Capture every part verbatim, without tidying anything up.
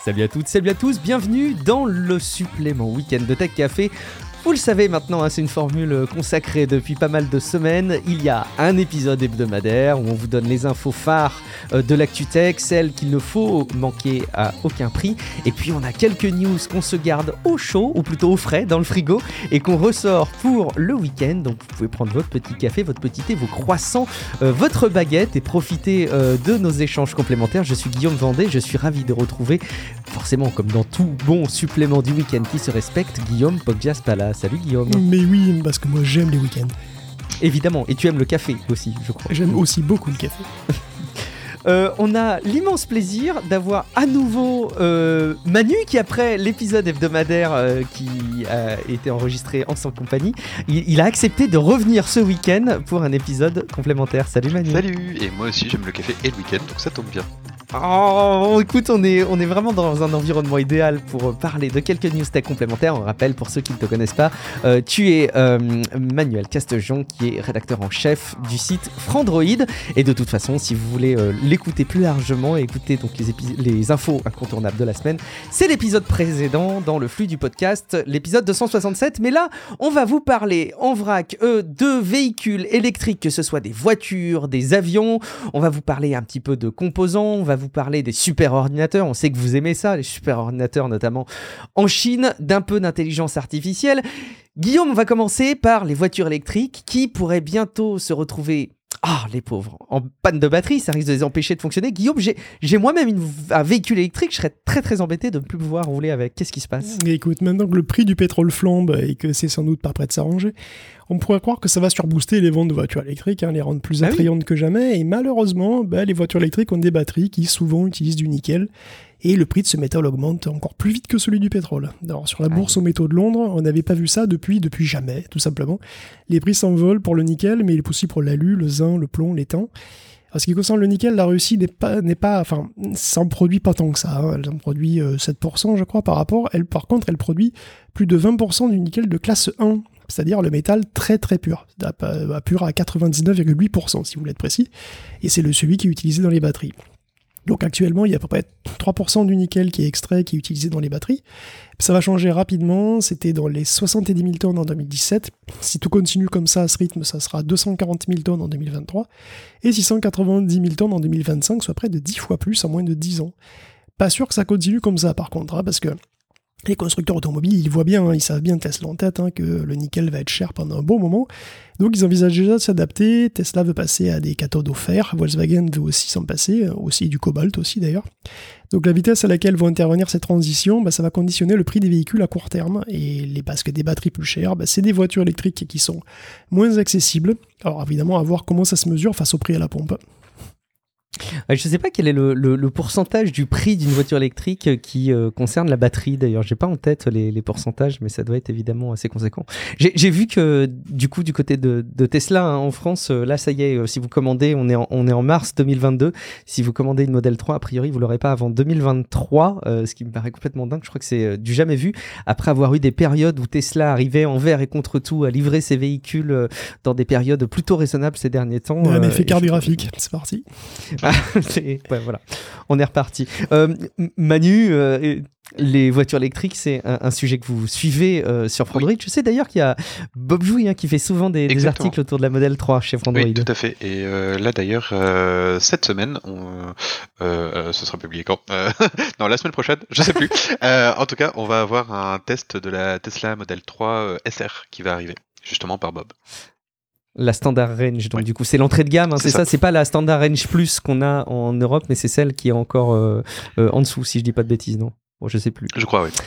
Salut à toutes, salut à tous, bienvenue dans le supplément week-end de Tech Café. Vous le savez maintenant, hein, c'est une formule consacrée depuis pas mal de semaines. Il y a un épisode hebdomadaire où on vous donne les infos phares euh, de l'actu tech, celles qu'il ne faut manquer à aucun prix. Et puis on a quelques news qu'on se garde au chaud, ou plutôt au frais, dans le frigo, et qu'on ressort pour le week-end. Donc vous pouvez prendre votre petit café, votre petit thé, vos croissants, euh, votre baguette et profiter euh, de nos échanges complémentaires. Je suis Guillaume Vendée, je suis ravi de retrouver, forcément comme dans tout bon supplément du week-end qui se respecte, Guillaume Poggiaspala. Salut Guillaume. Mais oui, parce que moi j'aime les week-ends. Évidemment, et tu aimes le café aussi, je crois. J'aime aussi beaucoup le café. euh, on a l'immense plaisir d'avoir à nouveau euh, Manu qui, après l'épisode hebdomadaire euh, qui a été enregistré en sa compagnie, il, il a accepté de revenir ce week-end pour un épisode complémentaire. Salut Manu. Salut, et moi aussi j'aime le café et le week-end, donc ça tombe bien. Oh, écoute, on est, on est vraiment dans un environnement idéal pour parler de quelques news tech complémentaires. On rappelle, pour ceux qui ne te connaissent pas, euh, tu es euh, Manuel Castejon, qui est rédacteur en chef du site Frandroid. Et de toute façon, si vous voulez euh, l'écouter plus largement et écouter donc les, épis- les infos incontournables de la semaine, c'est l'épisode précédent dans le flux du podcast, l'épisode deux cent soixante-sept. Mais là, on va vous parler en vrac euh, de véhicules électriques, que ce soit des voitures, des avions. On va vous parler un petit peu de composants, on va vous parler des super ordinateurs, on sait que vous aimez ça, les super ordinateurs notamment en Chine, d'un peu d'intelligence artificielle. Guillaume, on va commencer par les voitures électriques qui pourraient bientôt se retrouver, ah les pauvres, en panne de batterie, ça risque de les empêcher de fonctionner. Guillaume, j'ai, j'ai moi-même une, un véhicule électrique, je serais très très embêté de ne plus pouvoir rouler avec. Qu'est-ce qui se passe ? Et écoute, maintenant que le prix du pétrole flambe et que c'est sans doute pas prêt de s'arranger, on pourrait croire que ça va surbooster les ventes de voitures électriques, hein, les rendre plus attrayantes ah oui. que jamais, et malheureusement, bah, les voitures électriques ont des batteries qui souvent utilisent du nickel, et le prix de ce métal augmente encore plus vite que celui du pétrole. Alors sur la bourse aux métaux de Londres, on n'avait pas vu ça depuis, depuis jamais, tout simplement. Les prix s'envolent pour le nickel, mais il est aussi pour l'alu, le zinc, le plomb, l'étain. En ce qui concerne le nickel, la Russie n'est pas, n'est pas, enfin, ça en produit pas tant que ça. Hein. Elle en produit euh, sept pour cent, je crois, par rapport. Elle, par contre, elle produit plus de vingt pour cent du nickel de classe un, c'est-à-dire le métal très très pur, à, pur à quatre-vingt-dix-neuf virgule huit pour cent si vous voulez être précis. Et c'est le celui qui est utilisé dans les batteries. Donc actuellement, il y a à peu près trois pour cent du nickel qui est extrait, qui est utilisé dans les batteries. Ça va changer rapidement, c'était dans les soixante-dix mille tonnes en deux mille dix-sept. Si tout continue comme ça, à ce rythme, ça sera deux cent quarante mille tonnes en deux mille vingt-trois et six cent quatre-vingt-dix mille tonnes en deux mille vingt-cinq, soit près de dix fois plus en moins de dix ans. Pas sûr que ça continue comme ça par contre, hein, parce que les constructeurs automobiles, ils voient bien, hein, ils savent bien, Tesla en tête, hein, que le nickel va être cher pendant un bon moment. Donc ils envisagent déjà de s'adapter. Tesla veut passer à des cathodes au fer. Volkswagen veut aussi s'en passer, aussi du cobalt aussi d'ailleurs. Donc la vitesse à laquelle vont intervenir ces transitions, bah, ça va conditionner le prix des véhicules à court terme. Et les, parce que des batteries plus chères, bah, c'est des voitures électriques qui sont moins accessibles. Alors évidemment, à voir comment ça se mesure face au prix à la pompe. Je ne sais pas quel est le, le, le pourcentage du prix d'une voiture électrique qui euh, concerne la batterie. D'ailleurs, j'ai pas en tête les, les pourcentages, mais ça doit être évidemment assez conséquent. J'ai, j'ai vu que du coup, du côté de, de Tesla, hein, en France, euh, là, ça y est, euh, si vous commandez, on est, en, on est en mars deux mille vingt-deux. Si vous commandez une Model trois, a priori, vous l'aurez pas avant deux mille vingt-trois, euh, ce qui me paraît complètement dingue. Je crois que c'est euh, du jamais vu. Après avoir eu des périodes où Tesla arrivait envers et contre tout à livrer ses véhicules euh, dans des périodes plutôt raisonnables ces derniers temps. Ouais, euh, mais effet carte je... graphique, c'est parti. Ah, c'est... Ouais, voilà, on est reparti. Euh, Manu, euh, les voitures électriques, c'est un, un sujet que vous suivez euh, sur Frandroid. Oui. Je sais d'ailleurs qu'il y a Bob Jouy hein, qui fait souvent des, des articles autour de la Model trois chez Frandroid. Oui, tout à fait. Et euh, là d'ailleurs, euh, cette semaine, on, euh, ce sera publié quand euh, Non, la semaine prochaine, je sais plus. euh, en tout cas, on va avoir un test de la Tesla Model trois euh, S R qui va arriver, justement par Bob. La Standard Range, donc oui. du coup c'est l'entrée de gamme, hein, c'est, c'est ça. ça, c'est pas la Standard Range Plus qu'on a en Europe, mais c'est celle qui est encore euh, euh, en dessous, si je dis pas de bêtises, non ? Bon, je sais plus. Je crois, oui.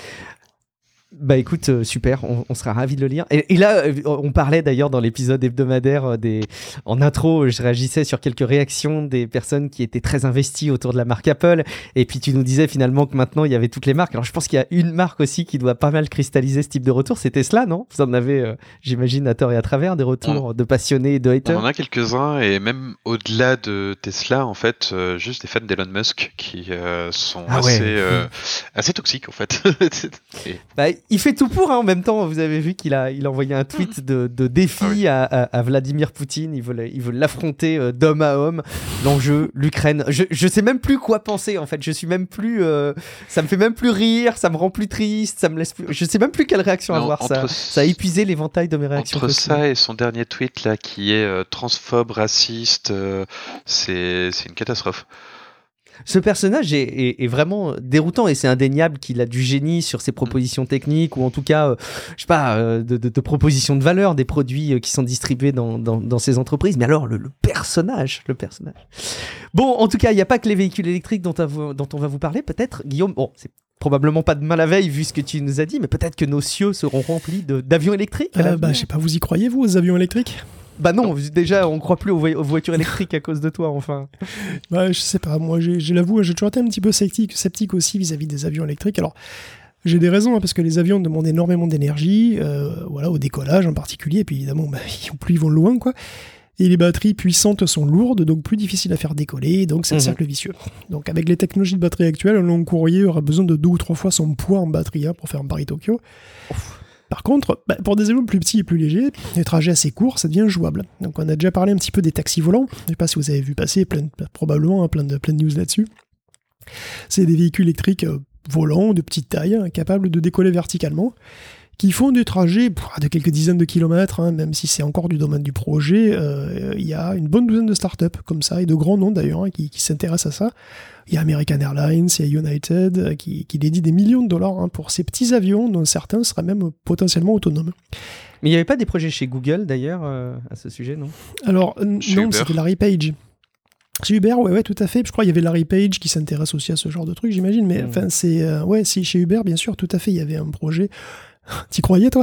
Bah écoute, euh, super, on, on sera ravis de le lire. Et, et là, euh, on parlait d'ailleurs dans l'épisode hebdomadaire, euh, des... en intro, je réagissais sur quelques réactions des personnes qui étaient très investies autour de la marque Apple. Et puis tu nous disais finalement que maintenant il y avait toutes les marques. Alors je pense qu'il y a une marque aussi qui doit pas mal cristalliser ce type de retour, c'est Tesla, non ? Vous en avez, euh, j'imagine, à tort et à travers des retours on... de passionnés et de haters. On en a quelques-uns, et même au-delà de Tesla, en fait, euh, juste des fans d'Elon Musk qui euh, sont ah assez, ouais. euh, assez toxiques en fait. Bah, il fait tout pour, hein, en même temps. Vous avez vu qu'il a, il a envoyé un tweet de, de défi ah oui. à, à, à Vladimir Poutine. Il veut, il veut l'affronter euh, d'homme à homme. L'enjeu, l'Ukraine. Je, je sais même plus quoi penser, en fait. Je suis même plus. Euh, ça me fait même plus rire. Ça me rend plus triste. Ça me laisse plus. Je sais même plus quelle réaction non, avoir. Ça, c... ça a épuisé l'éventail de mes réactions. Entre possibles. Ça et son dernier tweet là, qui est euh, transphobe, raciste, euh, c'est, c'est une catastrophe. Ce personnage est, est, est vraiment déroutant et c'est indéniable qu'il a du génie sur ses propositions techniques ou en tout cas, euh, je sais pas, euh, de, de, de propositions de valeur des produits euh, qui sont distribués dans, dans, dans ces entreprises. Mais alors, le, le personnage, le personnage. Bon, en tout cas, il n'y a pas que les véhicules électriques dont, vous, dont on va vous parler. Peut-être, Guillaume, bon, c'est probablement pas de mal à veille vu ce que tu nous as dit, mais peut-être que nos cieux seront remplis de, d'avions électriques. Euh, bah, je sais pas, vous y croyez, vous, aux avions électriques ? Bah non, déjà, on croit plus aux, vo- aux voitures électriques à cause de toi, enfin. Bah, je sais pas, moi, j'ai, j'ai l'avoue, j'ai toujours été un petit peu sceptique, sceptique aussi vis-à-vis des avions électriques. Alors, j'ai des raisons, hein, parce que les avions demandent énormément d'énergie, euh, voilà, au décollage en particulier, et puis évidemment, bah, plus ils vont loin, quoi. Et les batteries puissantes sont lourdes, donc plus difficiles à faire décoller, donc c'est un mmh. cercle vicieux. Donc avec les technologies de batterie actuelles, un long courrier aura besoin de deux ou trois fois son poids en batterie hein, pour faire un Paris-Tokyo. Ouf. Par contre, bah, pour des avions plus petits et plus légers, des trajets assez courts, ça devient jouable. Donc on a déjà parlé un petit peu des taxis volants, je ne sais pas si vous avez vu passer, plein, probablement hein, plein, de, plein de news là-dessus. C'est des véhicules électriques euh, volants, de petite taille, hein, capables de décoller verticalement, qui font des trajets pff, de quelques dizaines de kilomètres, hein, même si c'est encore du domaine du projet. Il euh, y a une bonne douzaine de startups comme ça, et de grands noms d'ailleurs, hein, qui, qui s'intéressent à ça. Il y a American Airlines, il y a United, euh, qui, qui dédient des millions de dollars hein, pour ces petits avions, dont certains seraient même potentiellement autonomes. Mais il n'y avait pas des projets chez Google d'ailleurs euh, à ce sujet, non ? Alors, n- non, Uber. C'était Larry Page. Chez Uber, ouais, ouais, tout à fait. Je crois qu'il y avait Larry Page qui s'intéresse aussi à ce genre de truc, j'imagine. Mais enfin, mmh. c'est. Euh, ouais, si, chez Uber, bien sûr, tout à fait, il y avait un projet. T'y croyais, toi ?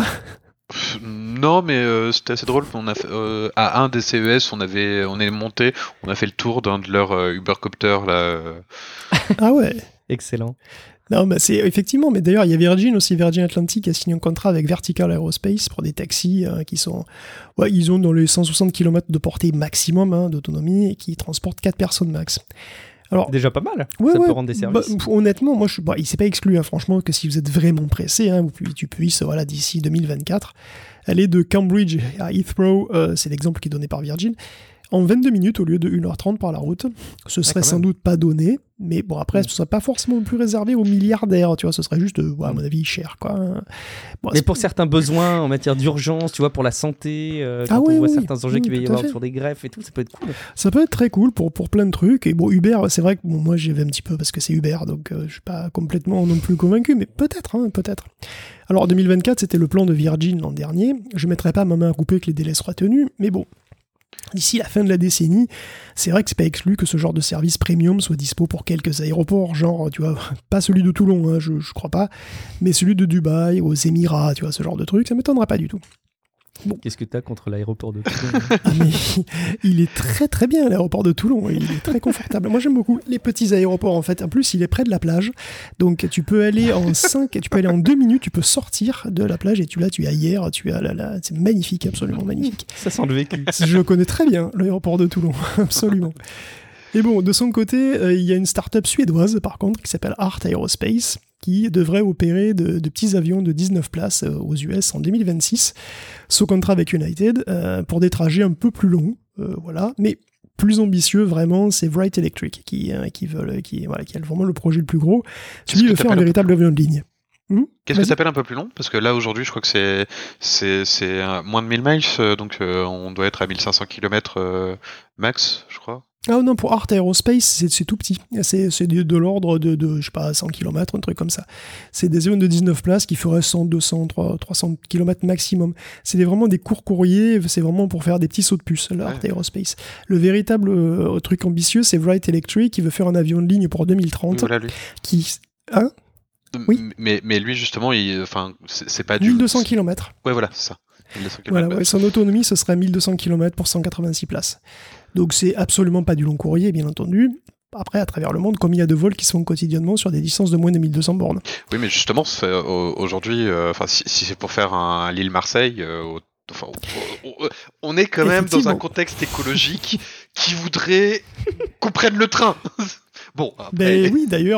Non, mais euh, c'était assez drôle. On a fait, euh, à un des C E S, on avait, on est monté, on a fait le tour d'un de leurs euh, Ubercopters là. Euh... Ah ouais, excellent. Non, bah c'est effectivement. Mais d'ailleurs, il y a Virgin aussi, Virgin Atlantic qui a signé un contrat avec Vertical Aerospace pour des taxis euh, qui sont, ouais, ils ont dans les cent soixante kilomètres de portée maximum hein, d'autonomie et qui transportent quatre personnes max. Alors, déjà pas mal, ouais, ça ouais, peut rendre des services. Bah, honnêtement, moi, je, bah, il s'est pas exclu, hein, franchement, que si vous êtes vraiment pressé, hein, vous, tu puisses, voilà, d'ici deux mille vingt-quatre, aller de Cambridge à Heathrow, euh, c'est l'exemple qui est donné par Virgin, en vingt-deux minutes au lieu de une heure trente par la route. Ce serait ah, sans doute pas donné, mais bon, après, mmh. ce serait pas forcément plus réservé aux milliardaires, tu vois, ce serait juste, ouais, à mon avis, cher, quoi. Bon, mais pour p- certains besoins en matière d'urgence, tu vois, pour la santé, euh, quand ah, on oui, voit oui, certains enjeux oui, qu'il va y avoir fait. sur des greffes et tout, ça peut être cool. Ça peut être très cool pour, pour plein de trucs, et bon, Uber, c'est vrai que bon, moi, j'y vais un petit peu parce que c'est Uber, donc euh, je suis pas complètement non plus convaincu, mais peut-être, hein, peut-être. Alors, deux mille vingt-quatre, c'était le plan de Virgin l'an dernier, je mettrai pas ma main à couper que les délais soient tenus, mais bon, d'ici la fin de la décennie, c'est vrai que c'est pas exclu que ce genre de service premium soit dispo pour quelques aéroports, genre, tu vois, pas celui de Toulon, hein, je, je crois pas, mais celui de Dubaï, aux Émirats, tu vois, ce genre de truc, ça m'étonnerait pas du tout. Bon. Qu'est-ce que t'as contre l'aéroport de Toulon? Ah mais il est très très bien l'aéroport de Toulon, il est très confortable. Moi j'aime beaucoup les petits aéroports en fait. En plus il est près de la plage, donc tu peux aller en cinq, tu peux aller en deux minutes, tu peux sortir de la plage et tu là tu es ailleurs, tu as là là, c'est magnifique, absolument magnifique. Ça sent le vécu. Je connais très bien l'aéroport de Toulon, absolument. Et bon, de son côté, euh, il y a une start-up suédoise, par contre, qui s'appelle Art Aerospace, qui devrait opérer de, de petits avions de dix-neuf places euh, aux U S en deux mille vingt-six, sous contrat avec United, euh, pour des trajets un peu plus longs, euh, voilà, mais plus ambitieux, vraiment, c'est Wright Electric, qui, euh, qui, veulent, qui, voilà, qui a vraiment le projet le plus gros, celui de faire un véritable avion de ligne. Mmh, Qu'est-ce vas-y. que tu appelles un peu plus long? Parce que là, aujourd'hui, je crois que c'est, c'est, c'est moins de mille miles, euh, donc euh, on doit être à mille cinq cents kilomètres euh, max, je crois. Ah non, pour Art Aerospace, c'est, c'est tout petit. C'est, c'est de, de l'ordre de, de, je sais pas, cent kilomètres, un truc comme ça. C'est des avions de dix-neuf places qui feraient cent, deux cents, trois cents kilomètres maximum. C'est des, vraiment des courts courriers, c'est vraiment pour faire des petits sauts de puce, l'Art ouais. Aerospace. Le véritable euh, truc ambitieux, c'est Wright Electric, qui veut faire un avion de ligne pour deux mille trente. Voilà, lui. Qui... Hein oui. Mais, mais lui, justement, il, enfin, c'est, c'est pas du... mille deux cents kilomètres. Ouais, voilà, c'est ça. Voilà, ouais, son autonomie, ce serait mille deux cents kilomètres pour cent quatre-vingt-six places. Donc c'est absolument pas du long courrier, bien entendu. Après, à travers le monde, comme il y a de vols qui se font quotidiennement sur des distances de moins de mille deux cents bornes. Oui, mais justement, c'est, euh, aujourd'hui, euh, si, si c'est pour faire un Lille-Marseille, euh, enfin, on, on est quand même dans un contexte écologique qui voudrait qu'on prenne le train. Bon, après... Ben oui, d'ailleurs...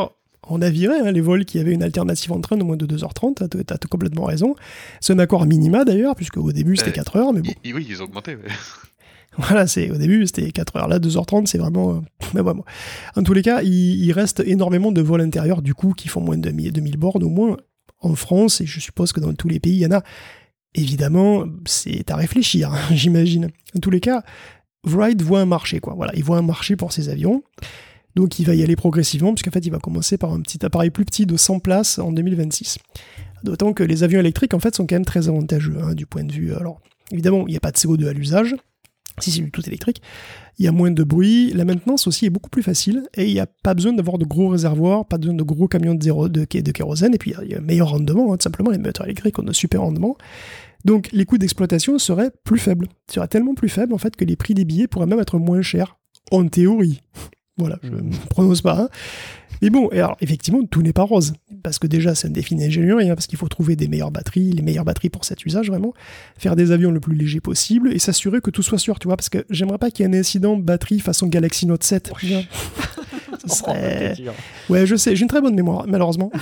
on a viré hein, les vols qui avaient une alternative en train de moins de deux heures trente, tu as complètement raison. C'est un accord à minima d'ailleurs, puisque au début c'était euh, quatre heures, mais bon. Y, oui, ils ont augmenté. Mais... Voilà, c'est, au début c'était quatre heures, là deux heures trente c'est vraiment... Euh, mais bon, bon. En tous les cas, il, il reste énormément de vols intérieurs du coup qui font moins de deux mille bornes au moins en France, et je suppose que dans tous les pays il y en a. Évidemment, c'est à réfléchir, hein, j'imagine. En tous les cas, Wright voit un marché, quoi. Voilà, il voit un marché pour ses avions. Donc il va y aller progressivement, puisqu'en fait il va commencer par un petit appareil plus petit de cent places en deux mille vingt-six. D'autant que les avions électriques en fait sont quand même très avantageux hein, du point de vue... Alors évidemment il n'y a pas de C O deux à l'usage, si c'est du tout électrique, il y a moins de bruit, la maintenance aussi est beaucoup plus facile, et il n'y a pas besoin d'avoir de gros réservoirs, pas besoin de gros camions de, zéro, de, de kérosène, et puis il y a un meilleur rendement, hein, tout simplement les moteurs électriques ont un super rendement. Donc les coûts d'exploitation seraient plus faibles, seraient tellement plus faibles en fait que les prix des billets pourraient même être moins chers, en théorie. Voilà, je ne prononce pas. Hein. Mais bon, et alors, effectivement, tout n'est pas rose. Parce que déjà, c'est un défi d'ingénierie, hein, parce qu'il faut trouver des meilleures batteries, les meilleures batteries pour cet usage, vraiment. Faire des avions le plus léger possible et s'assurer que tout soit sûr, tu vois. Parce que j'aimerais pas qu'il y ait un incident batterie façon Galaxy Note sept. Ouais. Ça serait... Ouais, je sais, j'ai une très bonne mémoire, malheureusement.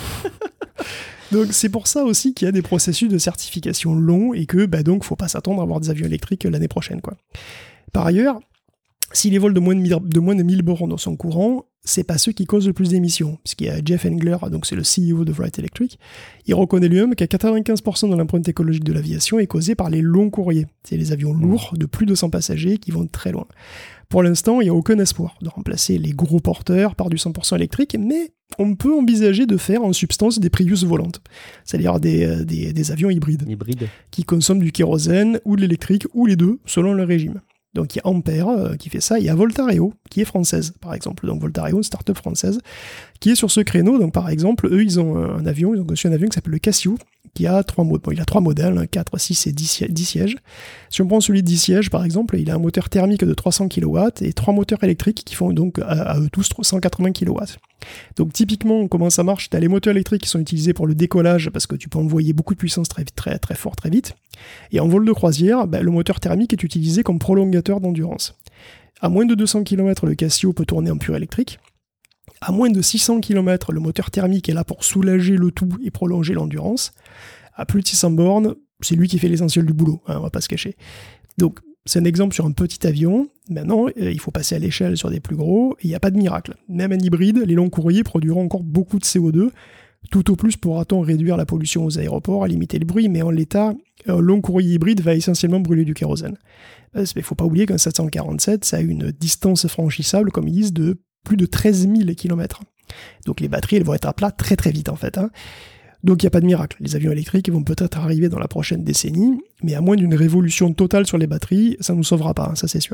Donc c'est pour ça aussi qu'il y a des processus de certification longs et que, bah donc, faut pas s'attendre à avoir des avions électriques l'année prochaine, quoi. Par ailleurs, si les vols de moins de mille, de moins de mille bornes sont courants, c'est pas ceux qui causent le plus d'émissions. Puisqu'il y a Jeff Engler, donc c'est le C E O de Wright Electric, il reconnaît lui-même qu'à quatre-vingt-quinze pour cent de l'empreinte écologique de l'aviation est causée par les longs courriers. C'est les avions lourds de plus de cent passagers qui vont très loin. Pour l'instant, il n'y a aucun espoir de remplacer les gros porteurs par du cent pour cent électrique, mais on peut envisager de faire en substance des Prius volantes, c'est-à-dire des, des, des avions hybrides, Hybride. qui consomment du kérosène ou de l'électrique, ou les deux, selon le régime. Donc il y a Ampère euh, qui fait ça, il y a Voltareo qui est française par exemple, donc Voltareo, une start-up française qui est sur ce créneau. Donc par exemple, eux ils ont un avion, ils ont conçu un avion qui s'appelle le Cassio, qui a trois modèles, bon, il a trois modèles, quatre, six et dix sièges. Si on prend celui de dix sièges par exemple, il a un moteur thermique de trois cents kilowatts et trois moteurs électriques qui font donc à, à eux tous cent quatre-vingts kilowatts. Donc typiquement comment ça marche, tu as les moteurs électriques qui sont utilisés pour le décollage parce que tu peux envoyer beaucoup de puissance très très très fort très vite, et en vol de croisière, bah, le moteur thermique est utilisé comme prolongateur d'endurance. À moins de deux cents kilomètres, le Cassio peut tourner en pur électrique. À moins de six cents kilomètres, le moteur thermique est là pour soulager le tout et prolonger l'endurance. À plus de six cents bornes, c'est lui qui fait l'essentiel du boulot, hein, on va pas se cacher. Donc c'est un exemple sur un petit avion. Maintenant, euh, il faut passer à l'échelle sur des plus gros, et il n'y a pas de miracle. Même un hybride, les longs courriers produiront encore beaucoup de C O deux. Tout au plus pourra-t-on réduire la pollution aux aéroports, à limiter le bruit, mais en l'état, un long courrier hybride va essentiellement brûler du kérosène. Il ne faut pas oublier qu'un sept cent quarante-sept, ça a une distance franchissable, comme ils disent, de plus de treize mille kilomètres. Donc les batteries, elles vont être à plat très très vite en fait. Hein. Donc il n'y a pas de miracle. Les avions électriques vont peut-être arriver dans la prochaine décennie, mais à moins d'une révolution totale sur les batteries, ça ne nous sauvera pas, hein, ça c'est sûr.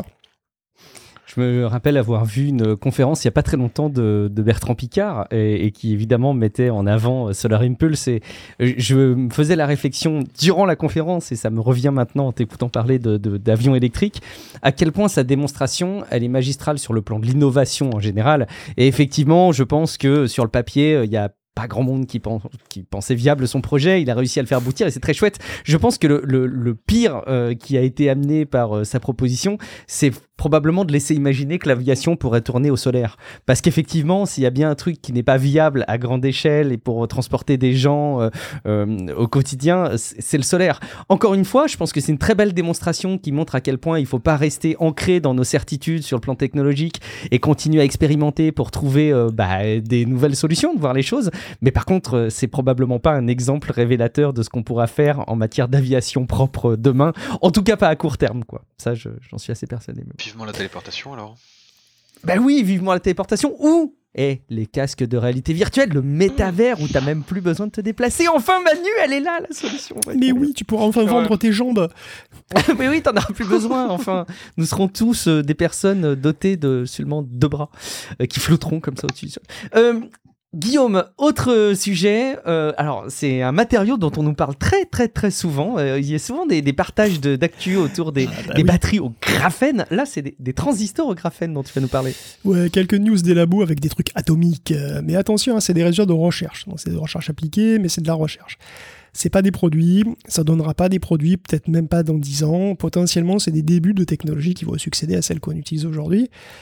Je me rappelle avoir vu une conférence il n'y a pas très longtemps de, de Bertrand Piccard et, et qui évidemment mettait en avant Solar Impulse, et je me faisais la réflexion durant la conférence, et ça me revient maintenant en t'écoutant parler de, de, d'avions électriques, à quel point sa démonstration elle est magistrale sur le plan de l'innovation en général. Et effectivement, je pense que sur le papier, il y a pas grand monde qui, pense, qui pensait viable son projet, il a réussi à le faire aboutir et c'est très chouette. Je pense que le, le, le pire euh, qui a été amené par euh, sa proposition, c'est probablement de laisser imaginer que l'aviation pourrait tourner au solaire. Parce qu'effectivement, s'il y a bien un truc qui n'est pas viable à grande échelle et pour transporter des gens euh, euh, au quotidien, c'est le solaire. Encore une fois, je pense que c'est une très belle démonstration qui montre à quel point il ne faut pas rester ancré dans nos certitudes sur le plan technologique et continuer à expérimenter pour trouver euh, bah, des nouvelles solutions, de voir les choses. Mais par contre, c'est probablement pas un exemple révélateur de ce qu'on pourra faire en matière d'aviation propre demain. En tout cas, pas à court terme, quoi. Ça, je, j'en suis assez persuadé. Mais... Vivement la téléportation, alors. Ben oui, vivement la téléportation. Ou et les casques de réalité virtuelle, le métavers où t'as même plus besoin de te déplacer. Enfin, Manu, elle est là, la solution. Mais oui, tu pourras enfin vendre ouais. tes jambes. Mais oui, t'en auras plus besoin. Enfin, nous serons tous euh, des personnes dotées de seulement deux bras euh, qui flotteront comme ça au-dessus. Euh, Guillaume, autre sujet, euh, alors c'est un matériau dont on nous parle très très très souvent, euh, il y a souvent des, des partages de, d'actu autour des, ah bah des oui. batteries au graphène, là c'est des, des transistors au graphène dont tu vas nous parler. Ouais, quelques news des labos avec des trucs atomiques, euh, mais attention, hein, c'est des résultats de recherche, donc c'est des recherches appliquées, mais c'est de la recherche. C'est pas des produits, ça donnera pas des produits, peut-être même pas dans dix ans, potentiellement c'est des débuts de technologies qui vont succéder à celles qu'on utilise aujourd'hui.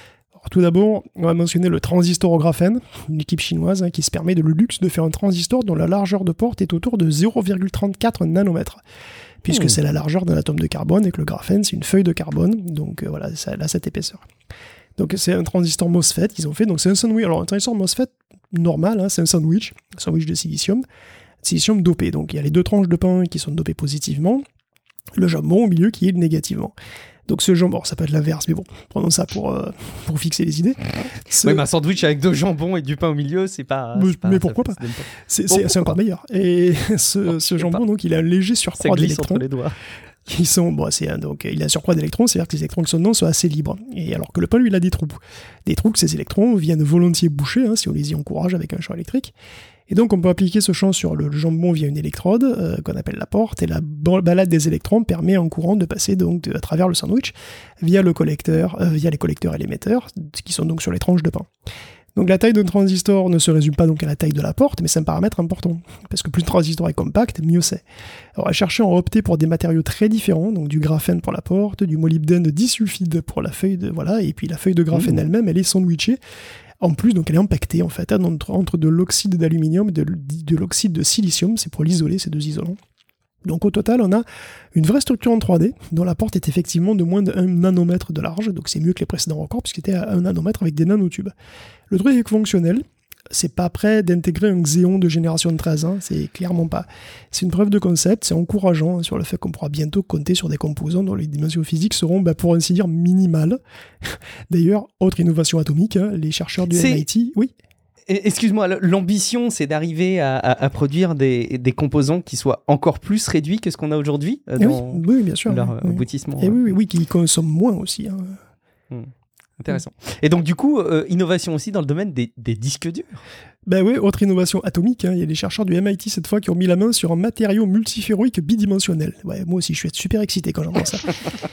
Alors, tout d'abord, on va mentionner le transistor au graphène, une équipe chinoise hein, qui se permet de le luxe de faire un transistor dont la largeur de porte est autour de zéro virgule trente-quatre nanomètres. Puisque mmh. c'est la largeur d'un atome de carbone et que le graphène, c'est une feuille de carbone. Donc euh, voilà, ça a cette épaisseur. Donc c'est un transistor MOSFET qu'ils ont fait. Donc c'est un sandwich. Alors un transistor MOSFET normal, hein, c'est un sandwich, un sandwich de silicium, silicium dopé. Donc il y a les deux tranches de pain qui sont dopées positivement, le jambon au milieu qui est négativement. Donc ce jambon, ça peut être l'inverse, mais bon, prenons ça pour, euh, pour fixer les idées. Ce... Oui, mais un sandwich avec deux jambons et du pain au milieu, c'est pas... Mais, c'est pas mais pourquoi pas, pas. C'est, bon, c'est, c'est encore meilleur. Et ce, bon, ce jambon, pas. donc, il a un léger surcroît d'électrons. Entre les doigts. Qui sont, bon, c'est un, donc, il a un surcroît d'électrons, c'est-à-dire que les électrons qui sont dedans sont assez libres. Et alors que le pain, lui, il a des trous. Des trous que ces électrons viennent volontiers boucher, hein, si on les y encourage avec un champ électrique. Et donc, on peut appliquer ce champ sur le jambon via une électrode, euh, qu'on appelle la porte, et la balade des électrons permet un courant de passer donc de, à travers le sandwich via le collecteur, euh, via les collecteurs et l'émetteur, qui sont donc sur les tranches de pain. Donc la taille d'un transistor ne se résume pas donc à la taille de la porte, mais c'est un paramètre important, parce que plus le transistor est compact, mieux c'est. Alors à chercher, on a opté pour des matériaux très différents, donc du graphène pour la porte, du molybdène disulfide pour la feuille de voilà, et puis la feuille de graphène mmh. elle-même, elle est sandwichée. En plus, donc elle est empaquetée en fait, hein, entre, entre de l'oxyde d'aluminium et de, de l'oxyde de silicium, c'est pour l'isoler, ces deux isolants. Donc au total, on a une vraie structure en trois D, dont la porte est effectivement de moins de un nanomètre de large, donc c'est mieux que les précédents records, puisqu'il était à un nanomètre avec des nanotubes. Le truc est fonctionnel, c'est pas prêt d'intégrer un Xéon de génération de treize, hein, c'est clairement pas. C'est une preuve de concept, c'est encourageant hein, sur le fait qu'on pourra bientôt compter sur des composants dont les dimensions physiques seront, bah, pour ainsi dire, minimales. D'ailleurs, autre innovation atomique, hein, les chercheurs du c'est... M I T... Oui. Excuse-moi, l'ambition, c'est d'arriver à, à, à produire des, des composants qui soient encore plus réduits que ce qu'on a aujourd'hui euh, dans oui, oui, bien sûr, leur oui. aboutissement. Et oui, oui, oui, qui consomment moins aussi. Hein. Hum, intéressant. Hum. Et donc, du coup, euh, innovation aussi dans le domaine des, des disques durs. Ben oui, autre innovation atomique, hein. Il y a des chercheurs du M I T cette fois qui ont mis la main sur un matériau multiferroïque bidimensionnel. Ouais, moi aussi, je suis super excité quand j'entends ça.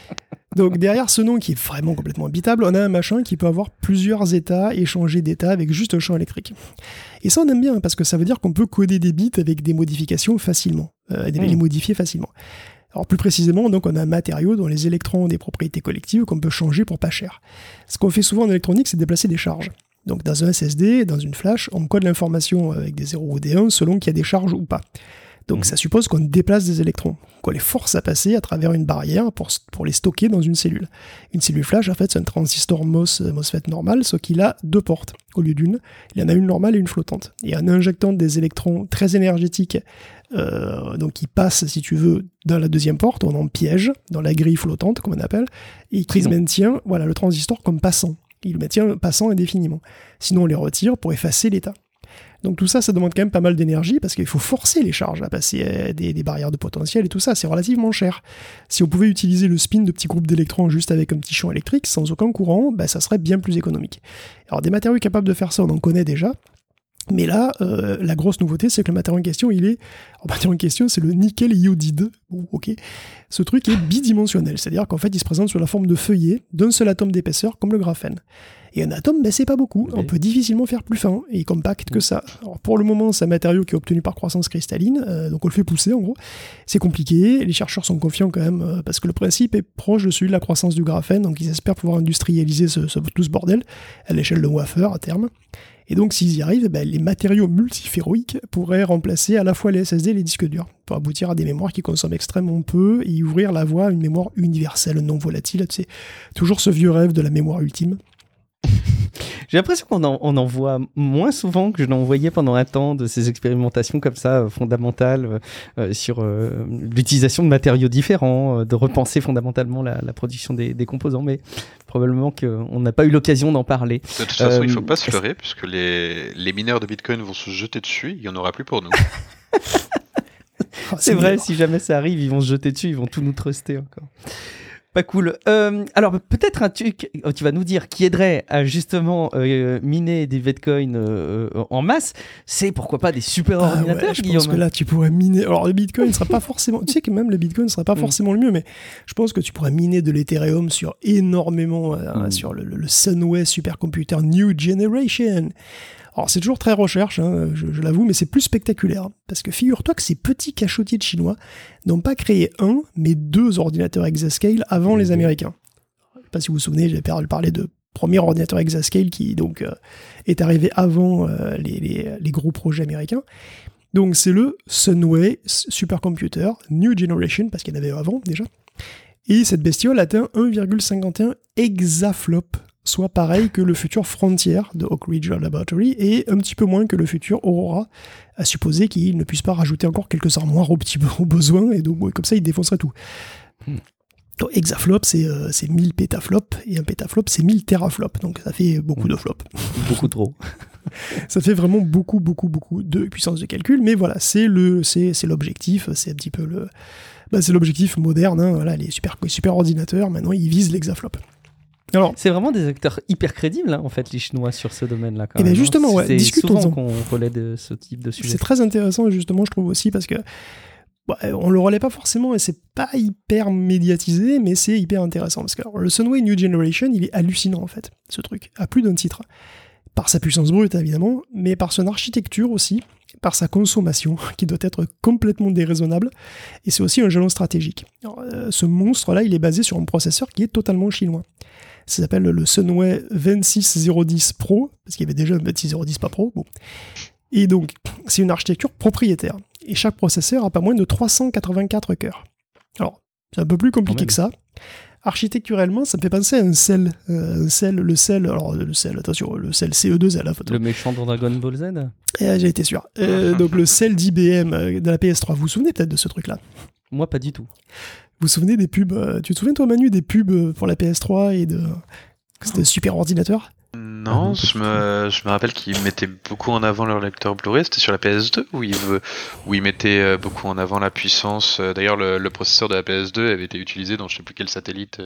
Donc derrière ce nom qui est vraiment complètement habitable, on a un machin qui peut avoir plusieurs états et changer d'état avec juste un champ électrique. Et ça on aime bien parce que ça veut dire qu'on peut coder des bits avec des modifications facilement, euh, et mmh. les modifier facilement. Alors plus précisément, donc on a un matériau dont les électrons ont des propriétés collectives qu'on peut changer pour pas cher. Ce qu'on fait souvent en électronique, c'est déplacer des charges. Donc dans un S S D, dans une flash, on code l'information avec des zéros ou des un selon qu'il y a des charges ou pas. Donc mmh. ça suppose qu'on déplace des électrons, qu'on les force à passer à travers une barrière pour, pour les stocker dans une cellule. Une cellule flash, en fait, c'est un transistor MOS, MOSFET normal, sauf qu'il a deux portes au lieu d'une. Il y en a une normale et une flottante. Et en injectant des électrons très énergétiques, euh, donc qui passent, si tu veux, dans la deuxième porte, on en piège, dans la grille flottante, comme on appelle, et qui maintient voilà, le transistor comme passant. Il le maintient passant indéfiniment. Sinon, on les retire pour effacer l'état. Donc tout ça, ça demande quand même pas mal d'énergie parce qu'il faut forcer les charges à passer des, des barrières de potentiel et tout ça, c'est relativement cher. Si on pouvait utiliser le spin de petits groupes d'électrons juste avec un petit champ électrique, sans aucun courant, bah, ça serait bien plus économique. Alors des matériaux capables de faire ça, on en connaît déjà. Mais là, euh, la grosse nouveauté, c'est que le matériau en question, il est... Le matériau en question, c'est le nickel iodide. Bon, ok. Ce truc est bidimensionnel, c'est-à-dire qu'en fait, il se présente sous la forme de feuillet d'un seul atome d'épaisseur, comme le graphène. Et un atome, ben, c'est pas beaucoup. Okay. On peut difficilement faire plus fin et compact que ça. Alors, pour le moment, c'est un matériau qui est obtenu par croissance cristalline, euh, donc on le fait pousser, en gros. C'est compliqué, les chercheurs sont confiants quand même, euh, parce que le principe est proche de celui de la croissance du graphène, donc ils espèrent pouvoir industrialiser ce, ce, tout ce bordel à l'échelle de wafer à terme. Et donc, s'ils y arrivent, ben, les matériaux multiferroïques pourraient remplacer à la fois les S S D et les disques durs, pour aboutir à des mémoires qui consomment extrêmement peu et ouvrir la voie à une mémoire universelle, non volatile. C'est toujours ce vieux rêve de la mémoire ultime. J'ai l'impression qu'on en, on en voit moins souvent que je n'en voyais pendant un temps de ces expérimentations comme ça, euh, fondamentales, euh, sur euh, l'utilisation de matériaux différents, euh, de repenser fondamentalement la, la production des, des composants, mais probablement qu'on n'a pas eu l'occasion d'en parler. De toute façon, euh, il ne faut pas se leurrer, puisque les, les mineurs de Bitcoin vont se jeter dessus, il n'y en aura plus pour nous. C'est, c'est vrai, si jamais ça arrive, ils vont se jeter dessus, ils vont tout nous truster encore. Pas cool. Euh, alors peut-être un truc, tu vas nous dire, qui aiderait à justement euh, miner des Bitcoins euh, en masse, c'est pourquoi pas des super ah ordinateurs, ouais, je Guillaume. pense que là tu pourrais miner. Alors le Bitcoin ne sera pas forcément. Tu sais que même le Bitcoin ne sera pas mm. forcément le mieux, mais je pense que tu pourrais miner de l'Ethereum sur énormément, euh, mm. sur le, le Sunway supercomputer New Generation. Alors c'est toujours très recherche, hein, je, je l'avoue, mais c'est plus spectaculaire. Parce que figure-toi que ces petits cachotiers de Chinois n'ont pas créé un, mais deux ordinateurs exascale avant mmh. les Américains. Je ne sais pas si vous vous souvenez, j'avais parlé de premier ordinateur exascale qui donc euh, est arrivé avant euh, les, les, les gros projets américains. Donc c'est le Sunway Supercomputer New Generation, parce qu'il y en avait avant déjà. Et cette bestiole atteint un virgule cinquante et un exaflop, soit pareil que le futur Frontier de Oak Ridge Laboratory, et un petit peu moins que le futur Aurora, à supposer qu'il ne puisse pas rajouter encore quelques armoires au, petit, au besoin, et donc ouais, comme ça il défoncerait tout. Hmm. Donc, exaflop, c'est, euh, c'est mille pétaflops, et un pétaflop, c'est mille teraflops, donc ça fait beaucoup de flops. Beaucoup trop. Ça fait vraiment beaucoup, beaucoup, beaucoup de puissance de calcul, mais voilà, c'est, le, c'est, c'est l'objectif, c'est un petit peu le... Bah, c'est l'objectif moderne, hein, voilà, les super, les super ordinateurs, maintenant, ils visent l'exaflop. Alors, c'est vraiment des acteurs hyper crédibles, hein, en fait, les Chinois, sur ce domaine-là. Quand et même, bien justement, hein. ouais, c'est discutons-en. souvent qu'on relaie de ce type de sujet. C'est très intéressant, justement, je trouve aussi, parce que bah, on le relaie pas forcément, et c'est pas hyper médiatisé, mais c'est hyper intéressant. Parce que alors, le Sunway New Generation, il est hallucinant, en fait, ce truc, à plus d'un titre. Par sa puissance brute, évidemment, mais par son architecture aussi, par sa consommation, qui doit être complètement déraisonnable, et c'est aussi un jalon stratégique. Alors, euh, ce monstre-là, il est basé sur un processeur qui est totalement chinois. Ça s'appelle le Sunway vingt-six zéro dix Pro, parce qu'il y avait déjà un vingt-six zéro dix pas Pro. Bon. Et donc, c'est une architecture propriétaire. Et chaque processeur a pas moins de trois cent quatre-vingt-quatre cœurs. Alors, c'est un peu plus compliqué que ça. Architecturellement, ça me fait penser à un cell. Euh, un cell, le cell, alors le cell, attention, le cell C E deux L. Hein, le méchant dans Dragon Ball Z. Eh, j'ai été sûr. Euh, donc le cell d'I B M de la P S trois, vous vous souvenez peut-être de ce truc-là? Moi, pas du tout. Vous vous souvenez des pubs euh, Tu te souviens, toi, Manu, des pubs pour la P S trois et de... C'était un super ordinateur? Non, je me, je me rappelle qu'ils mettaient beaucoup en avant leur lecteur Blu-ray. C'était sur la P S deux où ils, où ils mettaient beaucoup en avant la puissance. D'ailleurs, le, le processeur de la P S deux avait été utilisé dans je sais plus quel satellite.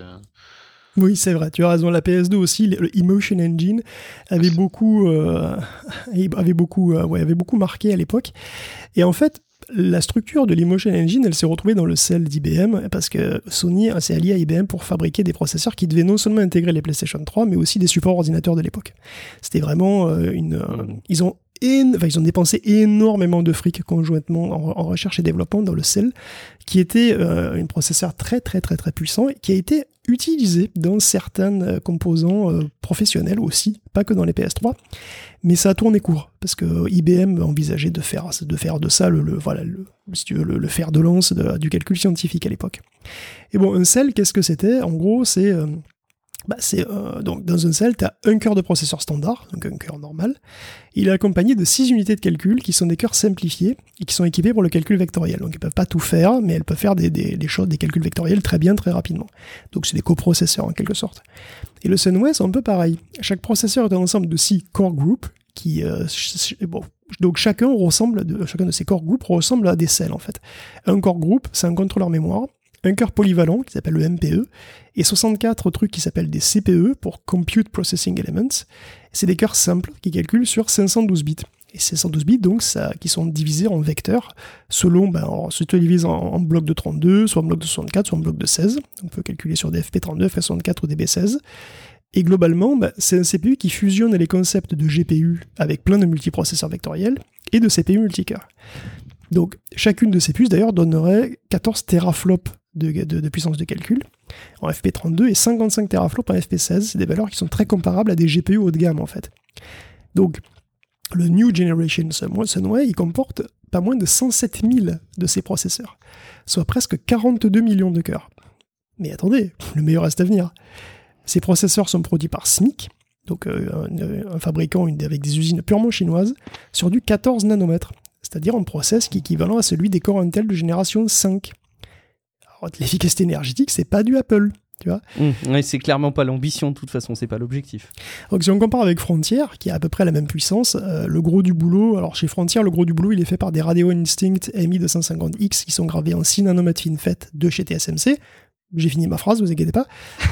Oui, c'est vrai, tu as raison. La P S deux aussi, le Emotion Engine avait beaucoup, euh, avait beaucoup, euh, ouais, avait beaucoup marqué à l'époque. Et en fait, la structure de l'Emotion Engine, elle s'est retrouvée dans le cell d'I B M parce que Sony s'est allié à I B M pour fabriquer des processeurs qui devaient non seulement intégrer les PlayStation trois, mais aussi des supports ordinateurs de l'époque. C'était vraiment euh, une... Euh, ils ont En... Enfin, ils ont dépensé énormément de fric conjointement en, en recherche et développement dans le cell, qui était euh, un processeur très très très très puissant et qui a été utilisé dans certains euh, composants euh, professionnels aussi, pas que dans les P S trois, mais ça a tourné court parce que I B M envisageait de faire de faire de ça le, le voilà le, si tu veux, le, le fer de lance de, du calcul scientifique à l'époque. Et bon, un cell, qu'est-ce que c'était? En gros, c'est euh, Bah c'est, euh, donc dans un cell, tu as un cœur de processeur standard, donc un cœur normal. Il est accompagné de six unités de calcul qui sont des cœurs simplifiés et qui sont équipés pour le calcul vectoriel. Donc ils peuvent pas tout faire, mais elles peuvent faire des, des, des choses, des calculs vectoriels très bien, très rapidement. Donc c'est des coprocesseurs en quelque sorte. Et le Sunway, c'est un peu pareil. Chaque processeur est un ensemble de six core groups qui, euh, ch- bon, donc chacun ressemble, de, chacun de ces core groups ressemble à des cells en fait. Un core group, c'est un contrôleur mémoire. Un cœur polyvalent qui s'appelle le M P E, et soixante-quatre trucs qui s'appellent des C P E pour Compute Processing Elements. C'est des cœurs simples qui calculent sur cinq cent douze bits. Et cinq cent douze bits, donc, ça, qui sont divisés en vecteurs, selon, ben, soit tu divises en, en blocs de trente-deux, soit en blocs de soixante-quatre, soit en blocs de seize. On peut calculer sur des F P trente-deux, F P soixante-quatre ou des B seize. Et globalement, ben, c'est un C P U qui fusionne les concepts de G P U avec plein de multiprocesseurs vectoriels et de C P U multicœurs. Donc, chacune de ces puces, d'ailleurs, donnerait quatorze teraflops De, de, de puissance de calcul en F P trente-deux et cinquante-cinq teraflops en F P seize. C'est des valeurs qui sont très comparables à des G P U haut de gamme en fait. Donc le New Generation Sunway, il comporte pas moins de cent sept mille de ces processeurs, soit presque quarante-deux millions de cœurs. Mais attendez, le meilleur reste à venir. Ces processeurs sont produits par S M I C, donc euh, un, un fabricant une, avec des usines purement chinoises, sur du quatorze nanomètres, c'est-à-dire un process qui est équivalent à celui des Core Intel de génération cinq. L'efficacité énergétique, c'est pas du Apple, tu vois. Mmh, ouais, c'est clairement pas l'ambition, de toute façon, c'est pas l'objectif. Donc si on compare avec Frontier, qui a à peu près la même puissance, euh, le gros du boulot, alors chez Frontier, le gros du boulot, il est fait par des Radeon Instinct M I deux cent cinquante X qui sont gravés en six nanomètres FinFET de chez T S M C. J'ai fini ma phrase, vous inquiétez pas.